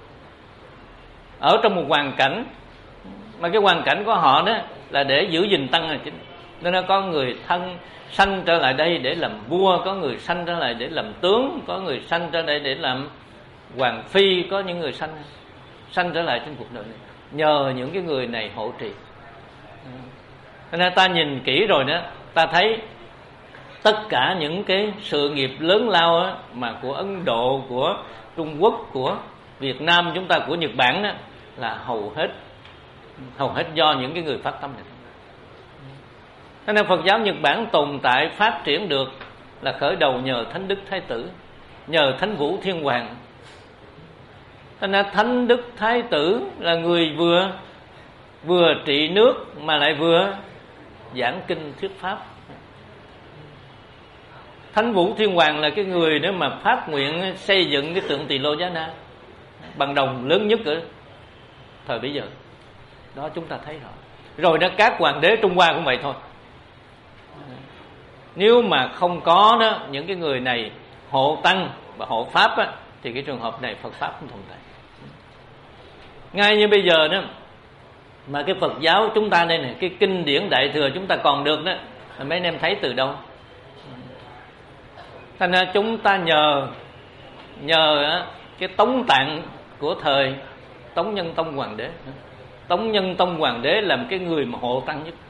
ở trong một hoàn cảnh, mà cái hoàn cảnh của họ đó là để giữ gìn tăng là chính. Nên nó có người thân sanh trở lại đây để làm vua, có người sanh trở lại để làm tướng, có người sanh trở lại để làm hoàng phi, có những người sanh sanh trở lại trên cuộc đời này nhờ những cái người này hộ trì. Nên ta nhìn kỹ rồi đó, ta thấy tất cả những cái sự nghiệp lớn lao á, mà của Ấn Độ, của Trung Quốc, của Việt Nam chúng ta, của Nhật Bản đó, là hầu hết hầu hết do những cái người phát tâm này. Thế nên Phật giáo Nhật Bản tồn tại phát triển được là khởi đầu nhờ Thánh Đức Thái Tử, nhờ Thánh Vũ Thiên Hoàng. Thế nên Thánh Đức Thái Tử là người vừa vừa trị nước mà lại vừa giảng kinh thuyết pháp. Thánh Vũ Thiên Hoàng là cái người nếu mà phát nguyện xây dựng cái tượng Tỳ Lô Giá Na bằng đồng lớn nhất ở thời bấy giờ. Đó chúng ta thấy rõ. Rồi đó các hoàng đế Trung Hoa cũng vậy thôi. Nếu mà không có đó những cái người này hộ tăng và hộ pháp á, thì cái trường hợp này Phật pháp không tồn tại. Ngay như bây giờ đó mà cái Phật giáo chúng ta đây này, cái kinh điển Đại Thừa chúng ta còn được đó, mấy anh em thấy từ đâu? Thành ra chúng ta nhờ nhờ á, cái Tống Tạng của thời Tống Nhân Tông Hoàng đế. Tống Nhân Tông Hoàng đế làm cái người mà hộ tăng nhất.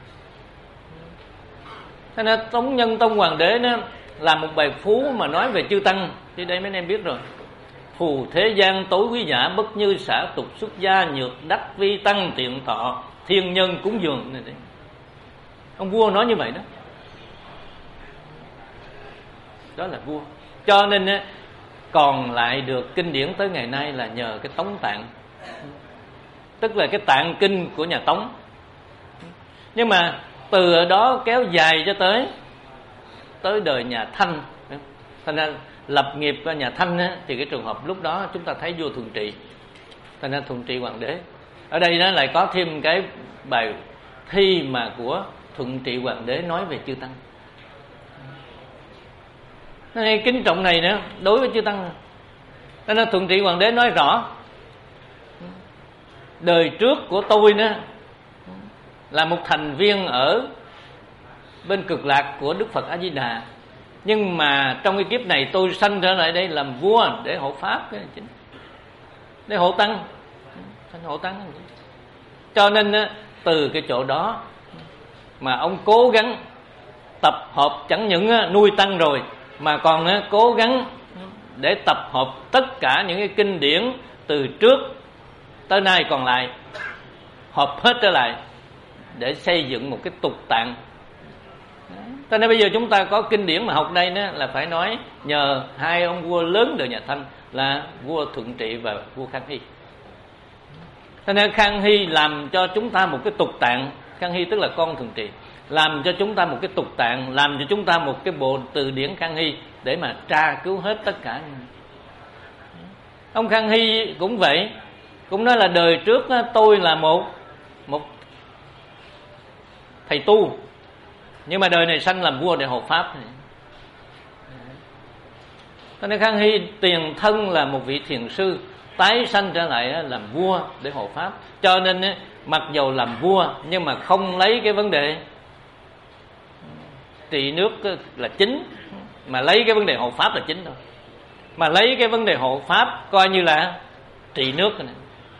Thế nên Tống Nhân Tông Hoàng đế đó làm một bài phú mà nói về chư tăng, thì đây mấy anh em biết rồi. Phù thế gian tối quý giả, bất như xả tục xuất gia, nhược đắc vi tăng tiện thọ, thiên nhân cúng dường này đấy. Ông vua nói như vậy đó. Đó là vua. Cho nên á, còn lại được kinh điển tới ngày nay là nhờ cái Tống Tạng, tức là cái tạng kinh của nhà Tống. Nhưng mà từ ở đó kéo dài cho tới tới đời nhà Thanh. Thành ra lập nghiệp nhà Thanh á, thì cái trường hợp lúc đó chúng ta thấy vua Thuận Trị. Thành ra Thuận Trị Hoàng đế. Ở đây nó lại có thêm cái bài thi mà của Thuận Trị Hoàng đế nói về chư tăng. Nên kính trọng này nữa đối với chư tăng. Nên là Thuận Trị Hoàng đế nói rõ, đời trước của tôi nữa là một thành viên ở bên cực lạc của Đức Phật A Di Đà, nhưng mà trong cái kiếp này tôi sanh trở lại đây làm vua để hộ pháp, để hộ tăng, hộ tăng. Cho nên từ cái chỗ đó mà ông cố gắng tập hợp, chẳng những nuôi tăng rồi mà còn cố gắng để tập hợp tất cả những cái kinh điển từ trước tới nay còn lại, hợp hết trở lại để xây dựng một cái tục tạng. Cho nên bây giờ chúng ta có kinh điển mà học đây đó, là phải nói nhờ hai ông vua lớn đời nhà Thanh là vua Thuận Trị và vua Khang Hy. Cho nên Khang Hy làm cho chúng ta một cái tục tạng. Khang Hy tức là con Thuận Trị, làm cho chúng ta một cái tục tạng, làm cho chúng ta một cái bộ từ điển Khang Hy để mà tra cứu hết tất cả. Ông Khang Hy cũng vậy, cũng nói là đời trước tôi là một một thầy tu, nhưng mà đời này sanh làm vua để hộ pháp. Cho nên Khang Hy tiền thân là một vị thiền sư, tái sanh trở lại làm vua để hộ pháp. Cho nên mặc dầu làm vua nhưng mà không lấy cái vấn đề trị nước là chính, mà lấy cái vấn đề hộ pháp là chính thôi. Mà lấy cái vấn đề hộ pháp coi như là trị nước này.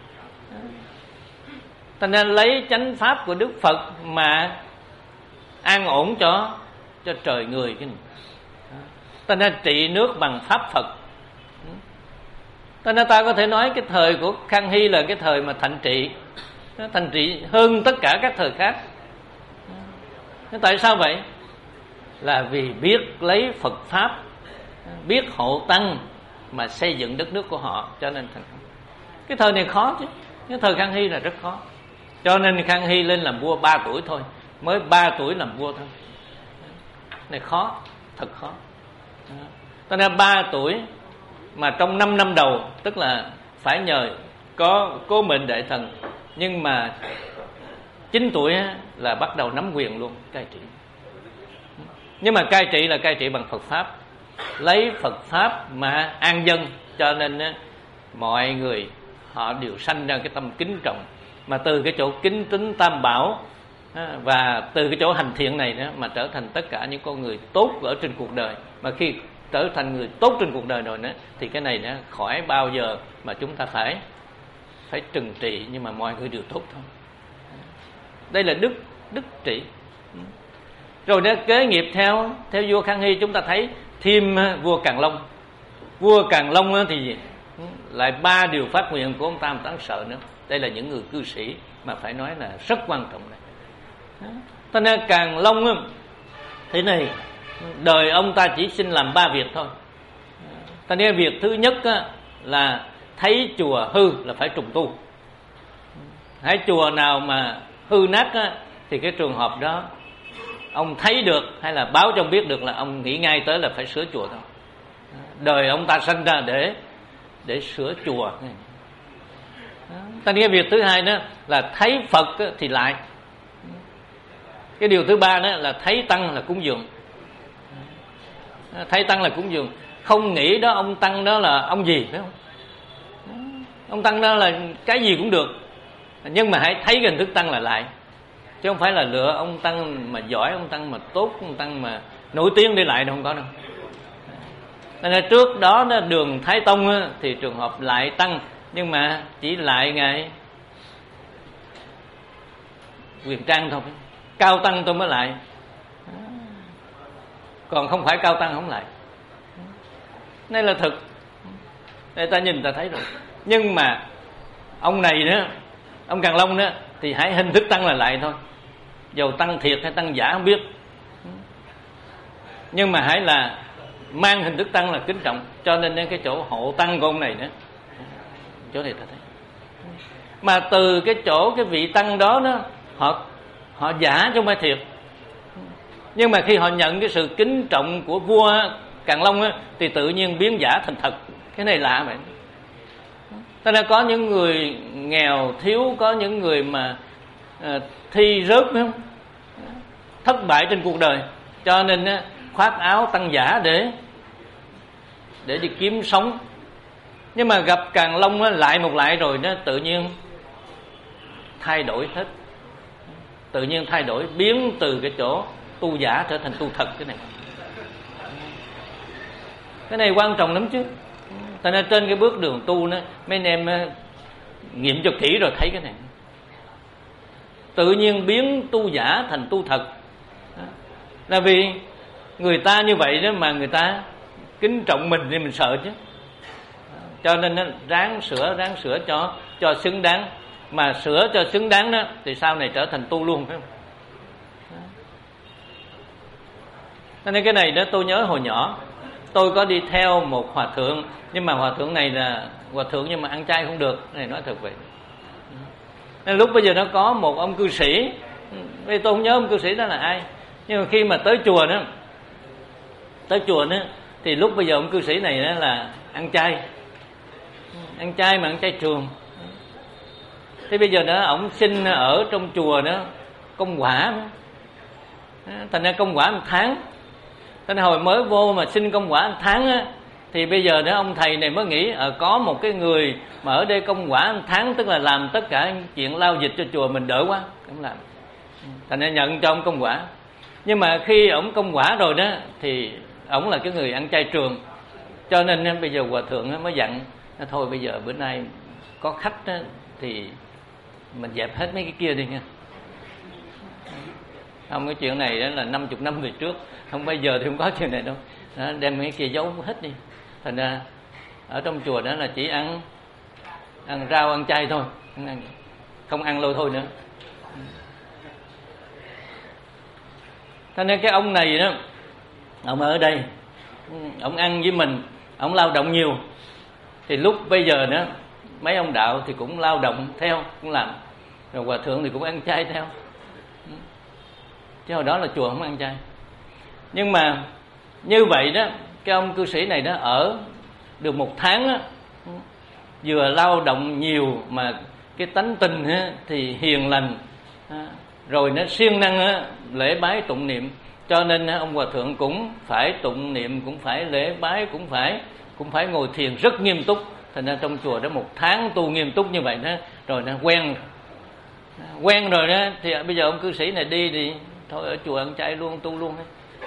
Thành nên lấy chánh pháp của Đức Phật mà an ổn cho cho trời người cái này. Thành nên trị nước bằng pháp Phật. Thành nên ta có thể nói cái thời của Khang Hy là cái thời mà thành trị, thành trị hơn tất cả các thời khác. Tại sao vậy? Là vì biết lấy Phật pháp, biết hộ tăng mà xây dựng đất nước của họ, cho nên thành cái thời này khó chứ. Cái thời Khang Hy là rất khó. Cho nên Khang Hy lên làm vua ba tuổi thôi, mới ba tuổi làm vua thôi. Này khó, thật khó. Cho nên ba tuổi mà trong năm năm đầu, tức là phải nhờ có cố mệnh đại thần, nhưng mà chín tuổi là bắt đầu nắm quyền luôn, cai trị. Nhưng mà cai trị là cai trị bằng Phật Pháp, lấy Phật Pháp mà an dân, cho nên mọi người họ đều sanh ra cái tâm kính trọng. Mà từ cái chỗ kính tín tam bảo và từ cái chỗ hành thiện này đó mà trở thành tất cả những con người tốt ở trên cuộc đời. Mà khi trở thành người tốt trên cuộc đời rồi nữa thì cái này nó khỏi bao giờ mà chúng ta phải phải trừng trị, nhưng mà mọi người đều tốt thôi. Đây là đức đức trị. Rồi nó kế nghiệp theo theo vua Khang Hy, chúng ta thấy thêm vua Càn Long. Vua Càn Long thì gì? Lại ba điều phát nguyện của ông ta mà đáng sợ nữa. Đây là những người cư sĩ mà phải nói là rất quan trọng này. Cho nên Càn Long thế này, đời ông ta chỉ xin làm ba việc thôi. Cho nên việc thứ nhất là thấy chùa hư là phải trùng tu. Thấy chùa nào mà hư nát thì cái trường hợp đó ông thấy được hay là báo cho ông biết được là ông nghĩ ngay tới là phải sửa chùa thôi. Đời ông ta sinh ra để để sửa chùa. Ta nghe việc thứ hai đó là thấy Phật thì lại. Cái điều thứ ba đó là thấy tăng là cúng dường. Thấy tăng là cúng dường, không nghĩ đó ông tăng đó là ông gì, phải không? Ông tăng đó là cái gì cũng được, nhưng mà hãy thấy cái hình thức tăng là lại, chứ không phải là lựa ông tăng mà giỏi, ông tăng mà tốt, ông tăng mà nổi tiếng để lại đâu, không có đâu. Nên trước đó, đó đường Thái Tông thì trường hợp lại tăng, nhưng mà chỉ lại ngày Quyền Trang thôi, cao tăng tôi mới lại, còn không phải cao tăng không lại. Đây là thực, đây ta nhìn ta thấy rồi. Nhưng mà ông này nữa, ông Càn Long nữa thì hãy hình thức tăng là lại thôi, dầu tăng thiệt hay tăng giả không biết, nhưng mà hãy là mang hình thức tăng là kính trọng. Cho nên cái chỗ hộ tăng của ông này nữa, chỗ này ta thấy. Mà từ cái chỗ cái vị tăng đó đó, họ họ giả chứ không phải thiệt. Nhưng mà khi họ nhận cái sự kính trọng của vua Càn Long á, thì tự nhiên biến giả thành thật. Cái này lạ vậy. Cho nên có những người nghèo thiếu, có những người mà à, thi rớt phải không? Thất bại trên cuộc đời, cho nên á, khoác áo tăng giả để để đi kiếm sống. Nhưng mà gặp Càn Long á, lại một lại rồi nó tự nhiên thay đổi hết. Tự nhiên thay đổi, biến từ cái chỗ tu giả trở thành tu thật. Cái này Cái này quan trọng lắm chứ. Tại nên trên cái bước đường tu đó, mấy anh em nghiệm cho kỹ rồi thấy cái này. Tự nhiên biến tu giả thành tu thật. Là vì người ta như vậy đó mà người ta kính trọng mình thì mình sợ chứ. Cho nên nó ráng sửa, ráng sửa cho cho xứng đáng. Mà sửa cho xứng đáng đó thì sau này trở thành tu luôn, phải không? Cho nên cái này đó tôi nhớ hồi nhỏ tôi có đi theo một hòa thượng, nhưng mà hòa thượng này là hòa thượng nhưng mà ăn chay không được, này nói thật vậy. Nên lúc bây giờ nó có một ông cư sĩ, bây tôi không nhớ ông cư sĩ đó là ai, nhưng mà khi mà tới chùa đó, tới chùa đó thì lúc bây giờ ông cư sĩ này đó là ăn chay, ăn chay mà ăn chay trường. Thế bây giờ đó ổng xin ở trong chùa đó công quả, thành ra công quả một tháng. Thế nên hồi mới vô mà xin công quả một tháng á, thì bây giờ đó ông thầy này mới nghĩ à, có một cái người mà ở đây công quả một tháng, tức là làm tất cả chuyện lao dịch cho chùa mình đỡ quá, không làm. Thành ra nhận cho ông công quả. Nhưng mà khi ổng công quả rồi đó thì ổng là cái người ăn chay trường, cho nên bây giờ hòa thượng mới dặn thôi bây giờ bữa nay có khách đó, thì mình dẹp hết mấy cái kia đi nha. Không, cái chuyện này đó là năm mươi năm về trước, không bây giờ thì không có chuyện này đâu. Đó, đem mấy cái kia giấu hết đi. Thành ra ở trong chùa đó là chỉ ăn ăn rau, ăn chay thôi, không ăn, không ăn lôi thôi nữa. Cho nên cái ông này đó, ông ở đây, ông ăn với mình, ông lao động nhiều, thì lúc bây giờ đó mấy ông đạo thì cũng lao động theo, cũng làm, rồi hòa thượng thì cũng ăn chay theo. Chứ hồi đó là chùa không ăn chay. Nhưng mà như vậy đó cái ông cư sĩ này nó ở được một tháng á, vừa lao động nhiều mà cái tánh tình á, thì hiền lành, rồi nó siêng năng á, lễ bái tụng niệm, cho nên á, ông hòa thượng cũng phải tụng niệm, cũng phải lễ bái, cũng phải cũng phải ngồi thiền rất nghiêm túc. Thành ra trong chùa đó một tháng tu nghiêm túc như vậy đó, rồi nó quen quen rồi đó, thì bây giờ ông cư sĩ này đi thì thôi ở chùa ăn chay luôn, tu luôn.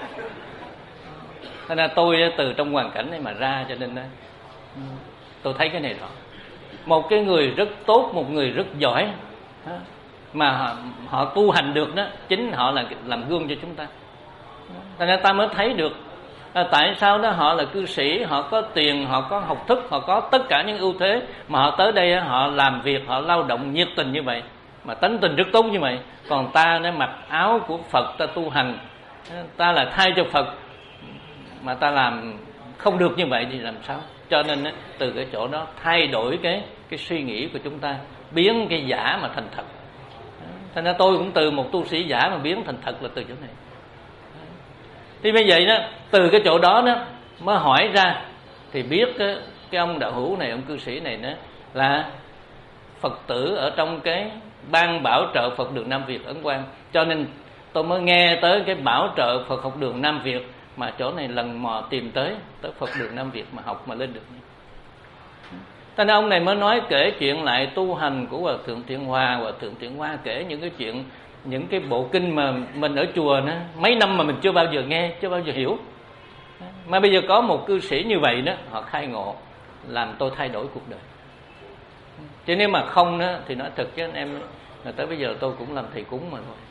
Thành ra tôi từ trong hoàn cảnh này mà ra, cho nên đó, tôi thấy cái này rõ. Một cái người rất tốt, một người rất giỏi mà họ, họ tu hành được đó, chính họ là làm gương cho chúng ta. Thành ra ta mới thấy được à, tại sao đó họ là cư sĩ, họ có tiền, họ có học thức, họ có tất cả những ưu thế, mà họ tới đây họ làm việc, họ lao động nhiệt tình như vậy, mà tánh tình rất tốt như vậy. Còn ta nó mặc áo của Phật, ta tu hành, ta là thay cho Phật, mà ta làm không được như vậy thì làm sao? Cho nên từ cái chỗ đó thay đổi cái cái suy nghĩ của chúng ta, biến cái giả mà thành thật. Thành ra tôi cũng từ một tu sĩ giả mà biến thành thật là từ chỗ này. Thì bây giờ đó, từ cái chỗ đó đó mới hỏi ra thì biết cái, cái ông đạo hữu này, ông cư sĩ này đó là Phật tử ở trong cái ban bảo trợ Phật đường Nam Việt Ấn Quang. Cho nên tôi mới nghe tới cái bảo trợ Phật học đường Nam Việt, mà chỗ này lần mò tìm tới tới Phật đường Nam Việt mà học mà lên được. Thế nên ông này mới nói kể chuyện lại tu hành của Hòa thượng Thiện Hòa. Hòa thượng Thiện Hòa kể những cái chuyện, những cái bộ kinh mà mình ở chùa nó mấy năm mà mình chưa bao giờ nghe, chưa bao giờ hiểu. Mà bây giờ có một cư sĩ như vậy đó, họ khai ngộ làm tôi thay đổi cuộc đời. Chứ nếu mà không đó, thì nói thật chứ anh em là tới bây giờ tôi cũng làm thầy cúng mà thôi.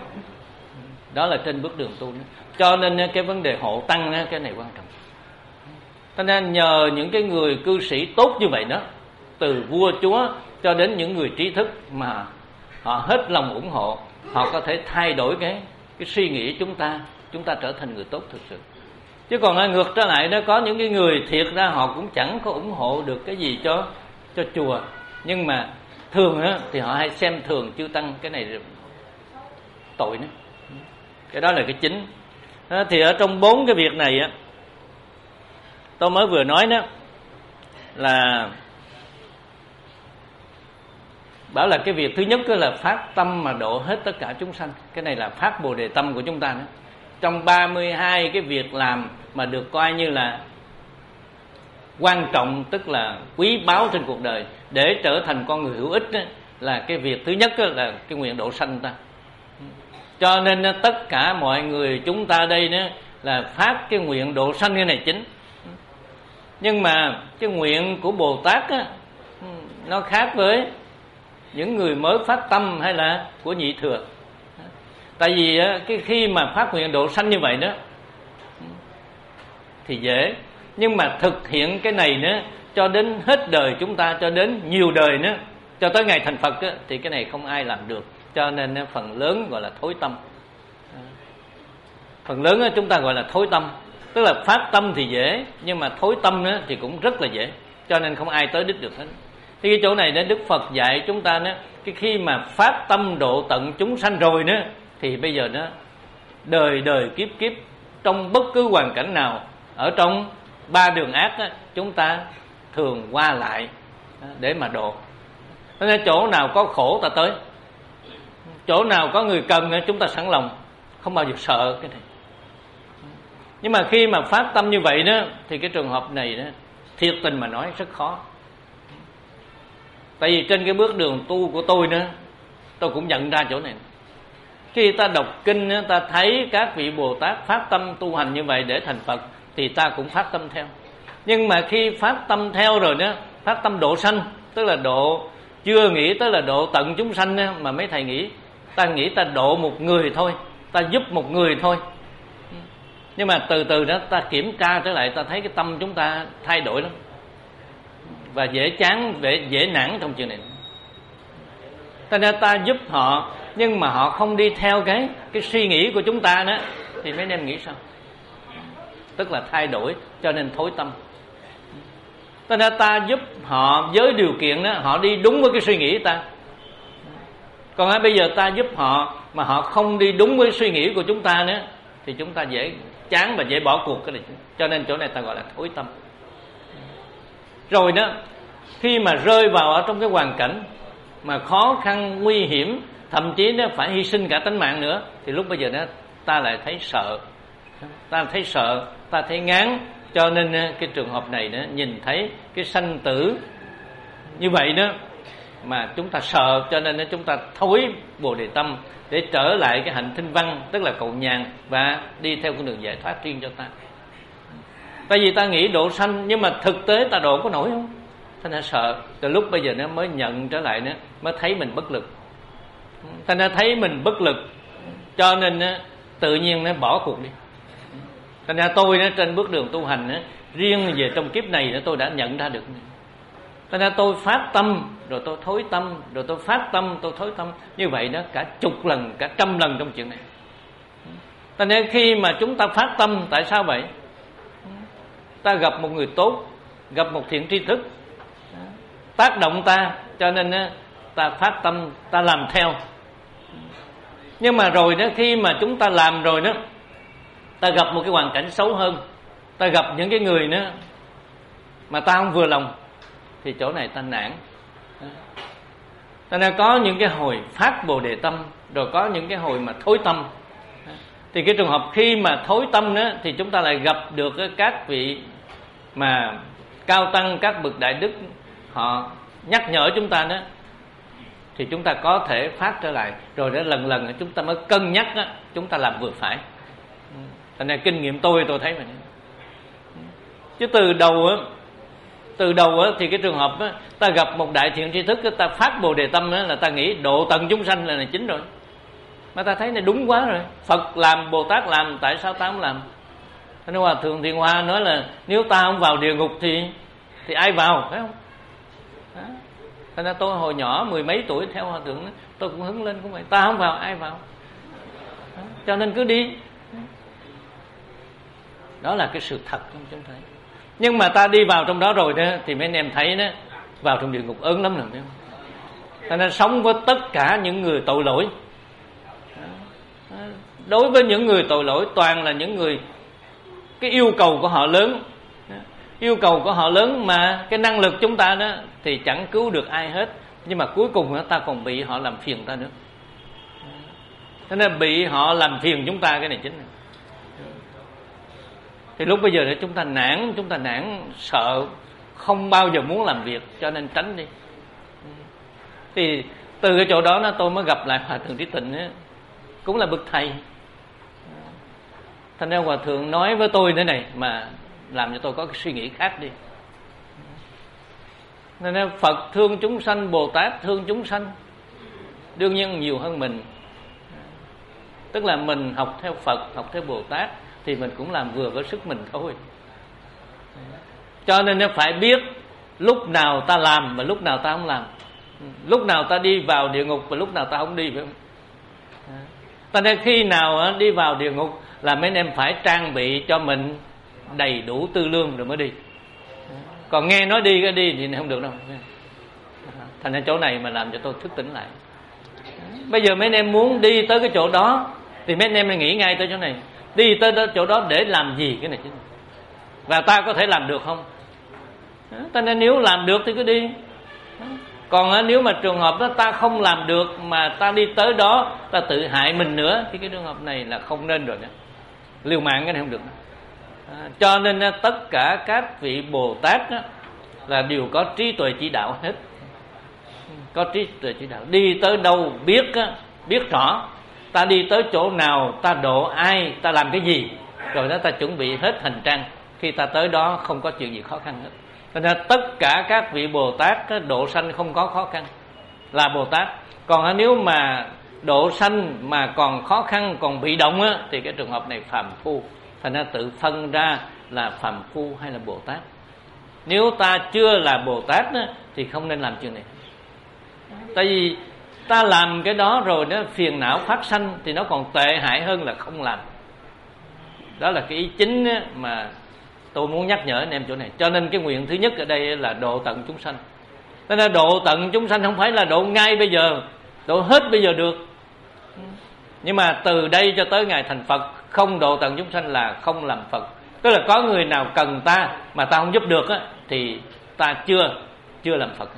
Đó là trên bước đường tu đó. Cho nên cái vấn đề hộ tăng đó, cái này quan trọng. Cho nên nhờ những cái người cư sĩ tốt như vậy đó, từ vua chúa cho đến những người trí thức mà họ hết lòng ủng hộ, họ có thể thay đổi cái cái suy nghĩ chúng ta, chúng ta trở thành người tốt thực sự. Chứ còn ngược trở lại đó, có những cái người thiệt ra họ cũng chẳng có ủng hộ được cái gì cho cho chùa, nhưng mà thường á thì họ hay xem thường chư tăng, cái này tội nữa. Cái đó là cái chính. Đó, thì ở trong bốn cái việc này á, tôi mới vừa nói đó là bảo là cái việc thứ nhất là phát tâm mà độ hết tất cả chúng sanh. Cái này là phát bồ đề tâm của chúng ta nữa. Trong ba mươi hai cái việc làm mà được coi như là quan trọng, tức là quý báu trên cuộc đời để trở thành con người hữu ích đó, là cái việc thứ nhất là cái nguyện độ sanh ta. Cho nên tất cả mọi người chúng ta đây đó là phát cái nguyện độ sanh cái này chính. Nhưng mà cái nguyện của Bồ Tát á, nó khác với những người mới phát tâm hay là của nhị thừa. Tại vì á, cái khi mà phát nguyện độ sanh như vậy đó thì dễ, nhưng mà thực hiện cái này nữa cho đến hết đời chúng ta, cho đến nhiều đời nữa, cho tới ngày thành Phật á, thì cái này không ai làm được. Cho nên phần lớn gọi là thối tâm. Phần lớn á, chúng ta gọi là thối tâm. Tức là phát tâm thì dễ, nhưng mà thối tâm á, thì cũng rất là dễ. Cho nên không ai tới đích được hết. Thì cái chỗ này đó, Đức Phật dạy chúng ta đó, cái khi mà phát tâm độ tận chúng sanh rồi nữa, thì bây giờ đó đời đời kiếp kiếp, trong bất cứ hoàn cảnh nào, ở trong ba đường ác đó, chúng ta thường qua lại để mà độ. Nên chỗ nào có khổ ta tới, chỗ nào có người cần chúng ta sẵn lòng, không bao giờ sợ cái này. Nhưng mà khi mà phát tâm như vậy đó, thì cái trường hợp này đó, thiệt tình mà nói rất khó. Tại vì trên cái bước đường tu của tôi nữa, tôi cũng nhận ra chỗ này. Khi ta đọc kinh, ta thấy các vị Bồ Tát phát tâm tu hành như vậy để thành Phật, thì ta cũng phát tâm theo. Nhưng mà khi phát tâm theo rồi đó, phát tâm độ sanh, tức là độ, chưa nghĩ tới là độ tận chúng sanh đó, mà mấy thầy nghĩ, ta nghĩ ta độ một người thôi, ta giúp một người thôi. Nhưng mà từ từ đó ta kiểm tra trở lại, ta thấy cái tâm chúng ta thay đổi lắm, và dễ chán, dễ, dễ nản trong chuyện này. Cho nên ta giúp họ, nhưng mà họ không đi theo cái cái suy nghĩ của chúng ta nữa, thì mấy anh em nghĩ sao? Tức là thay đổi, cho nên thối tâm. Cho nên ta giúp họ với điều kiện đó, họ đi đúng với cái suy nghĩ ta. Còn bây giờ ta giúp họ mà họ không đi đúng với suy nghĩ của chúng ta nữa, thì chúng ta dễ chán và dễ bỏ cuộc cái này. Cho nên chỗ này ta gọi là thối tâm. Rồi đó, khi mà rơi vào ở trong cái hoàn cảnh mà khó khăn, nguy hiểm, thậm chí nó phải hy sinh cả tính mạng nữa, thì lúc bây giờ đó ta lại thấy sợ, ta thấy sợ, ta thấy ngán. Cho nên cái trường hợp này đó, nhìn thấy cái sanh tử như vậy đó mà chúng ta sợ, cho nên đó chúng ta thối Bồ Đề tâm để trở lại cái hạnh thinh văn, tức là cầu nhàn, và đi theo con đường giải thoát riêng cho ta. Tại vì ta nghĩ độ sanh, nhưng mà thực tế ta độ có nổi không? Thành ra sợ. Từ lúc bây giờ nó mới nhận trở lại nữa, mới thấy mình bất lực. Thành ra thấy mình bất lực, cho nên tự nhiên nó bỏ cuộc đi. Thành ra tôi nó trên bước đường tu hành, riêng về trong kiếp này tôi đã nhận ra được. Thành ra tôi phát tâm, rồi tôi thối tâm, rồi tôi phát tâm, tôi thối tâm. Như vậy đó cả chục lần, cả trăm lần trong chuyện này. Thành ra khi mà chúng ta phát tâm, tại sao vậy? Ta gặp một người tốt, gặp một thiện tri thức tác động ta, cho nên ta phát tâm, ta làm theo. Nhưng mà rồi đó, khi mà chúng ta làm rồi đó, ta gặp một cái hoàn cảnh xấu hơn, ta gặp những cái người nữa mà ta không vừa lòng, thì chỗ này ta nản. Ta nên có những cái hồi phát Bồ Đề tâm, rồi có những cái hồi mà thối tâm. Thì cái trường hợp khi mà thối tâm đó, thì chúng ta lại gặp được các vị mà cao tăng, các bậc đại đức, họ nhắc nhở chúng ta đó, thì chúng ta có thể phát trở lại. Rồi đó lần lần chúng ta mới cân nhắc đó, chúng ta làm vừa phải. Thành ra kinh nghiệm tôi tôi thấy vậy. Chứ từ đầu á, từ đầu á, thì cái trường hợp á, ta gặp một đại thiện tri thức, ta phát Bồ Đề tâm á, là ta nghĩ độ tận chúng sanh là, là chính rồi. Mà ta thấy này đúng quá rồi. Phật làm, Bồ Tát làm, tại sao ta không làm? Thế nên Hòa Thượng Thiện Hoa nói là nếu ta không vào địa ngục thì thì ai vào, phải không? Đó. Thế nên tôi hồi nhỏ mười mấy tuổi theo Hòa Thượng, tôi cũng hứng lên cũng vậy. Ta không vào, ai vào? Đó. Cho nên cứ đi. Đó là cái sự thật trong chúng thấy. Nhưng mà ta đi vào trong đó rồi đó, thì mấy anh em thấy đó, vào trong địa ngục ớn lắm rồi, phải không? Thế nên sống với tất cả những người tội lỗi. Đối với những người tội lỗi toàn là những người cái yêu cầu của họ lớn, yêu cầu của họ lớn mà cái năng lực chúng ta đó thì chẳng cứu được ai hết, nhưng mà cuối cùng đó, ta còn bị họ làm phiền ta nữa. Thế nên bị họ làm phiền chúng ta, cái này chính này. Thì lúc bây giờ để chúng ta nản, chúng ta nản sợ, không bao giờ muốn làm việc, cho nên tránh đi. Thì từ cái chỗ đó nó tôi mới gặp lại Hòa Thượng Trí Tịnh ấy, cũng là bậc thầy. Thành ra Hòa Thượng nói với tôi thế này mà làm cho tôi có cái suy nghĩ khác đi. Nên Phật thương chúng sanh, Bồ Tát thương chúng sanh, đương nhiên nhiều hơn mình. Tức là mình học theo Phật, học theo Bồ Tát thì mình cũng làm vừa với sức mình thôi. Cho nên nó phải biết lúc nào ta làm và lúc nào ta không làm, lúc nào ta đi vào địa ngục và lúc nào ta không đi, phải không? Ta nên khi nào đi vào địa ngục là mấy anh em phải trang bị cho mình đầy đủ tư lương rồi mới đi. Còn nghe nói đi cái đi thì không được đâu. Thành ra chỗ này mà làm cho tôi thức tỉnh lại. Bây giờ mấy anh em muốn đi tới cái chỗ đó thì mấy anh em nghĩ ngay tới chỗ này. Đi tới chỗ đó để làm gì, cái này chứ. Và ta có thể làm được không? Ta nên nếu làm được thì cứ đi. Còn nếu mà trường hợp đó ta không làm được mà ta đi tới đó ta tự hại mình nữa, thì cái trường hợp này là không nên rồi đó. Liều mạng cái này không được. À, cho nên tất cả các vị Bồ Tát đó, là đều có trí tuệ chỉ đạo hết. Có trí tuệ chỉ đạo. Đi tới đâu biết biết rõ. Ta đi tới chỗ nào, ta độ ai, ta làm cái gì, rồi đó ta chuẩn bị hết hành trang. Khi ta tới đó không có chuyện gì khó khăn hết. Cho nên tất cả các vị Bồ Tát độ sanh không có khó khăn, là Bồ Tát. Còn nếu mà độ sanh mà còn khó khăn, còn bị động á, thì cái trường hợp này phàm phu. Thành ra tự phân ra là phàm phu hay là Bồ Tát. Nếu ta chưa là Bồ Tát á, thì không nên làm chuyện này. Tại vì ta làm cái đó rồi nó phiền não phát sanh thì nó còn tệ hại hơn là không làm. Đó là cái ý chính á, mà tôi muốn nhắc nhở anh em chỗ này. Cho nên cái nguyện thứ nhất ở đây là độ tận chúng sanh. Nên là độ tận chúng sanh không phải là độ ngay bây giờ, độ hết bây giờ được. Nhưng mà từ đây cho tới ngày thành Phật không độ tận chúng sanh là không làm Phật. Tức là có người nào cần ta mà ta không giúp được á, thì ta chưa chưa làm Phật.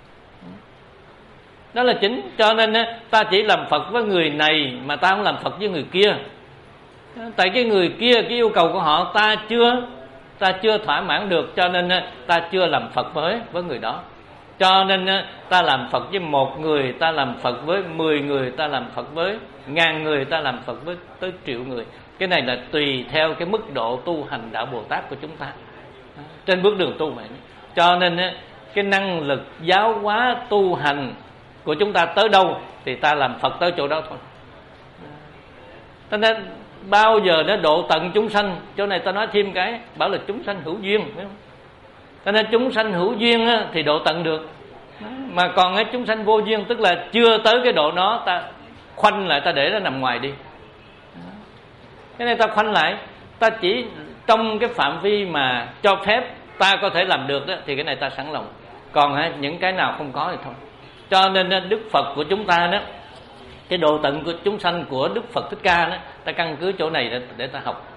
Đó là chính. Cho nên á, ta chỉ làm Phật với người này mà ta không làm Phật với người kia. Tại cái người kia, cái yêu cầu của họ ta chưa ta chưa thỏa mãn được, cho nên á, ta chưa làm Phật với với người đó. Cho nên á, ta làm Phật với một người, ta làm Phật với mười người, ta làm Phật với ngàn người, ta làm Phật với tới triệu người. Cái này là tùy theo cái mức độ tu hành đạo Bồ Tát của chúng ta trên bước đường tu vậy. Cho nên á, cái năng lực giáo hóa tu hành của chúng ta tới đâu thì ta làm Phật tới chỗ đó thôi. Cho nên bao giờ nó độ tận chúng sanh, chỗ này ta nói thêm cái bảo là chúng sanh hữu duyên, phải không? Cho nên chúng sanh hữu duyên á, thì độ tận được. Mà còn cái chúng sanh vô duyên, tức là chưa tới cái độ đó, ta khoanh lại, ta để nó nằm ngoài đi. Cái này ta khoanh lại, ta chỉ trong cái phạm vi mà cho phép ta có thể làm được đó, thì cái này ta sẵn lòng. Còn á, những cái nào không có thì thôi. Cho nên á, Đức Phật của chúng ta đó, cái độ tận của chúng sanh của Đức Phật Thích Ca đó, ta căn cứ chỗ này để, để ta học.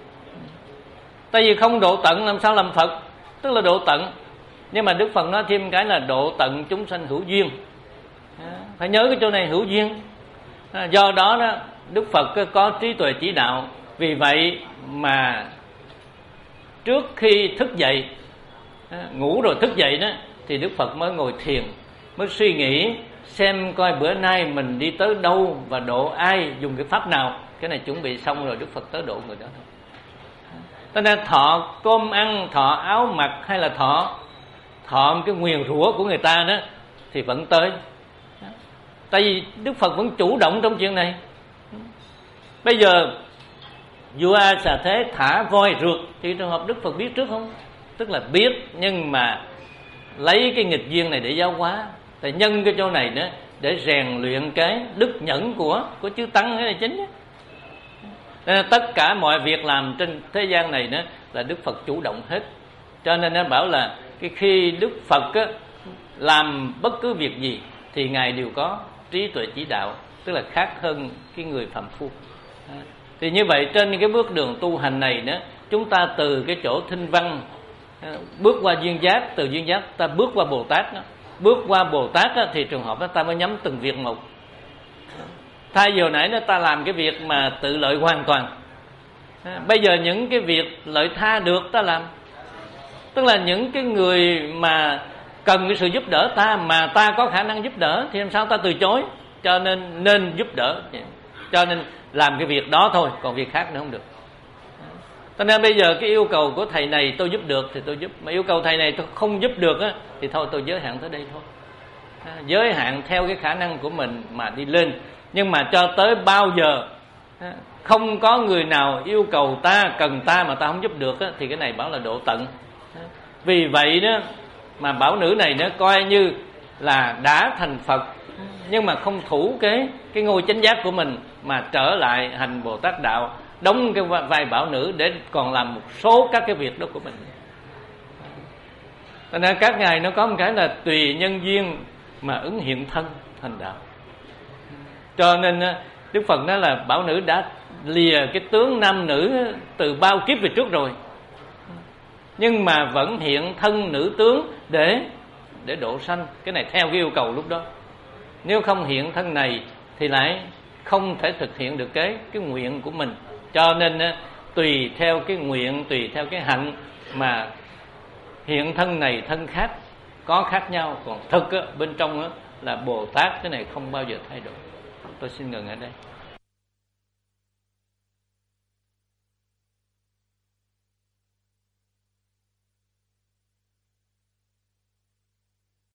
Tại vì không độ tận làm sao làm Phật, tức là độ tận. Nhưng mà Đức Phật nói thêm cái là độ tận chúng sanh hữu duyên. Phải nhớ cái chỗ này hữu duyên. Do đó đó Đức Phật có trí tuệ chỉ đạo. Vì vậy mà trước khi thức dậy, ngủ rồi thức dậy đó, thì Đức Phật mới ngồi thiền, mới suy nghĩ xem coi bữa nay mình đi tới đâu và độ ai, dùng cái pháp nào. Cái này chuẩn bị xong rồi Đức Phật tới độ người đó thôi. Cho nên thọ cơm ăn, thọ áo mặc, hay là thọ thọ cái nguyền rủa của người ta đó, thì vẫn tới. Tại vì Đức Phật vẫn chủ động trong chuyện này. Bây giờ vua A Xà Thế thả voi rượt, thì trường hợp Đức Phật biết trước không? Tức là biết, nhưng mà lấy cái nghịch duyên này để giáo hóa. Tại nhân cái chỗ này đó để rèn luyện cái đức nhẫn của của chư tăng, cái này chính đó. Nên tất cả mọi việc làm trên thế gian này đó là Đức Phật chủ động hết. Cho nên nó bảo là cái khi Đức Phật á, làm bất cứ việc gì thì Ngài đều có trí tuệ chỉ đạo, tức là khác hơn cái người phàm phu. Thì như vậy trên cái bước đường tu hành này đó, chúng ta từ cái chỗ thinh văn bước qua duyên giác, từ duyên giác ta bước qua Bồ Tát đó. Bước qua Bồ Tát đó, thì trường hợp đó ta mới nhắm từng việc một. Thay vì hồi nãy đó ta làm cái việc mà tự lợi hoàn toàn, bây giờ những cái việc lợi tha được ta làm. Tức là những cái người mà cần cái sự giúp đỡ ta mà ta có khả năng giúp đỡ thì làm sao ta từ chối. Cho nên nên giúp đỡ. Cho nên làm cái việc đó thôi, còn việc khác nữa không được. Cho nên bây giờ cái yêu cầu của thầy này tôi giúp được thì tôi giúp, mà yêu cầu thầy này tôi không giúp được á, thì thôi tôi giới hạn tới đây thôi. Giới hạn theo cái khả năng của mình mà đi lên. Nhưng mà cho tới bao giờ không có người nào yêu cầu ta, cần ta mà ta không giúp được á, thì cái này bảo là độ tận. Vì vậy đó mà bảo nữ này nó coi như là đã thành Phật, nhưng mà không thủ cái cái ngôi chánh giác của mình, mà trở lại hành Bồ Tát đạo, đóng cái vai bảo nữ để còn làm một số các cái việc đó của mình. Cho nên các ngài nó có một cái là tùy nhân duyên mà ứng hiện thân thành đạo. Cho nên Đức Phật nói là bảo nữ đã lìa cái tướng nam nữ từ bao kiếp về trước rồi, nhưng mà vẫn hiện thân nữ tướng để để độ sanh. Cái này theo cái yêu cầu lúc đó. Nếu không hiện thân này thì lại không thể thực hiện được cái cái nguyện của mình. Cho nên tùy theo cái nguyện, tùy theo cái hạnh mà hiện thân này thân khác, có khác nhau. Còn thực á, bên trong á, là Bồ Tát, cái này không bao giờ thay đổi. Tôi xin ngừng ở đây.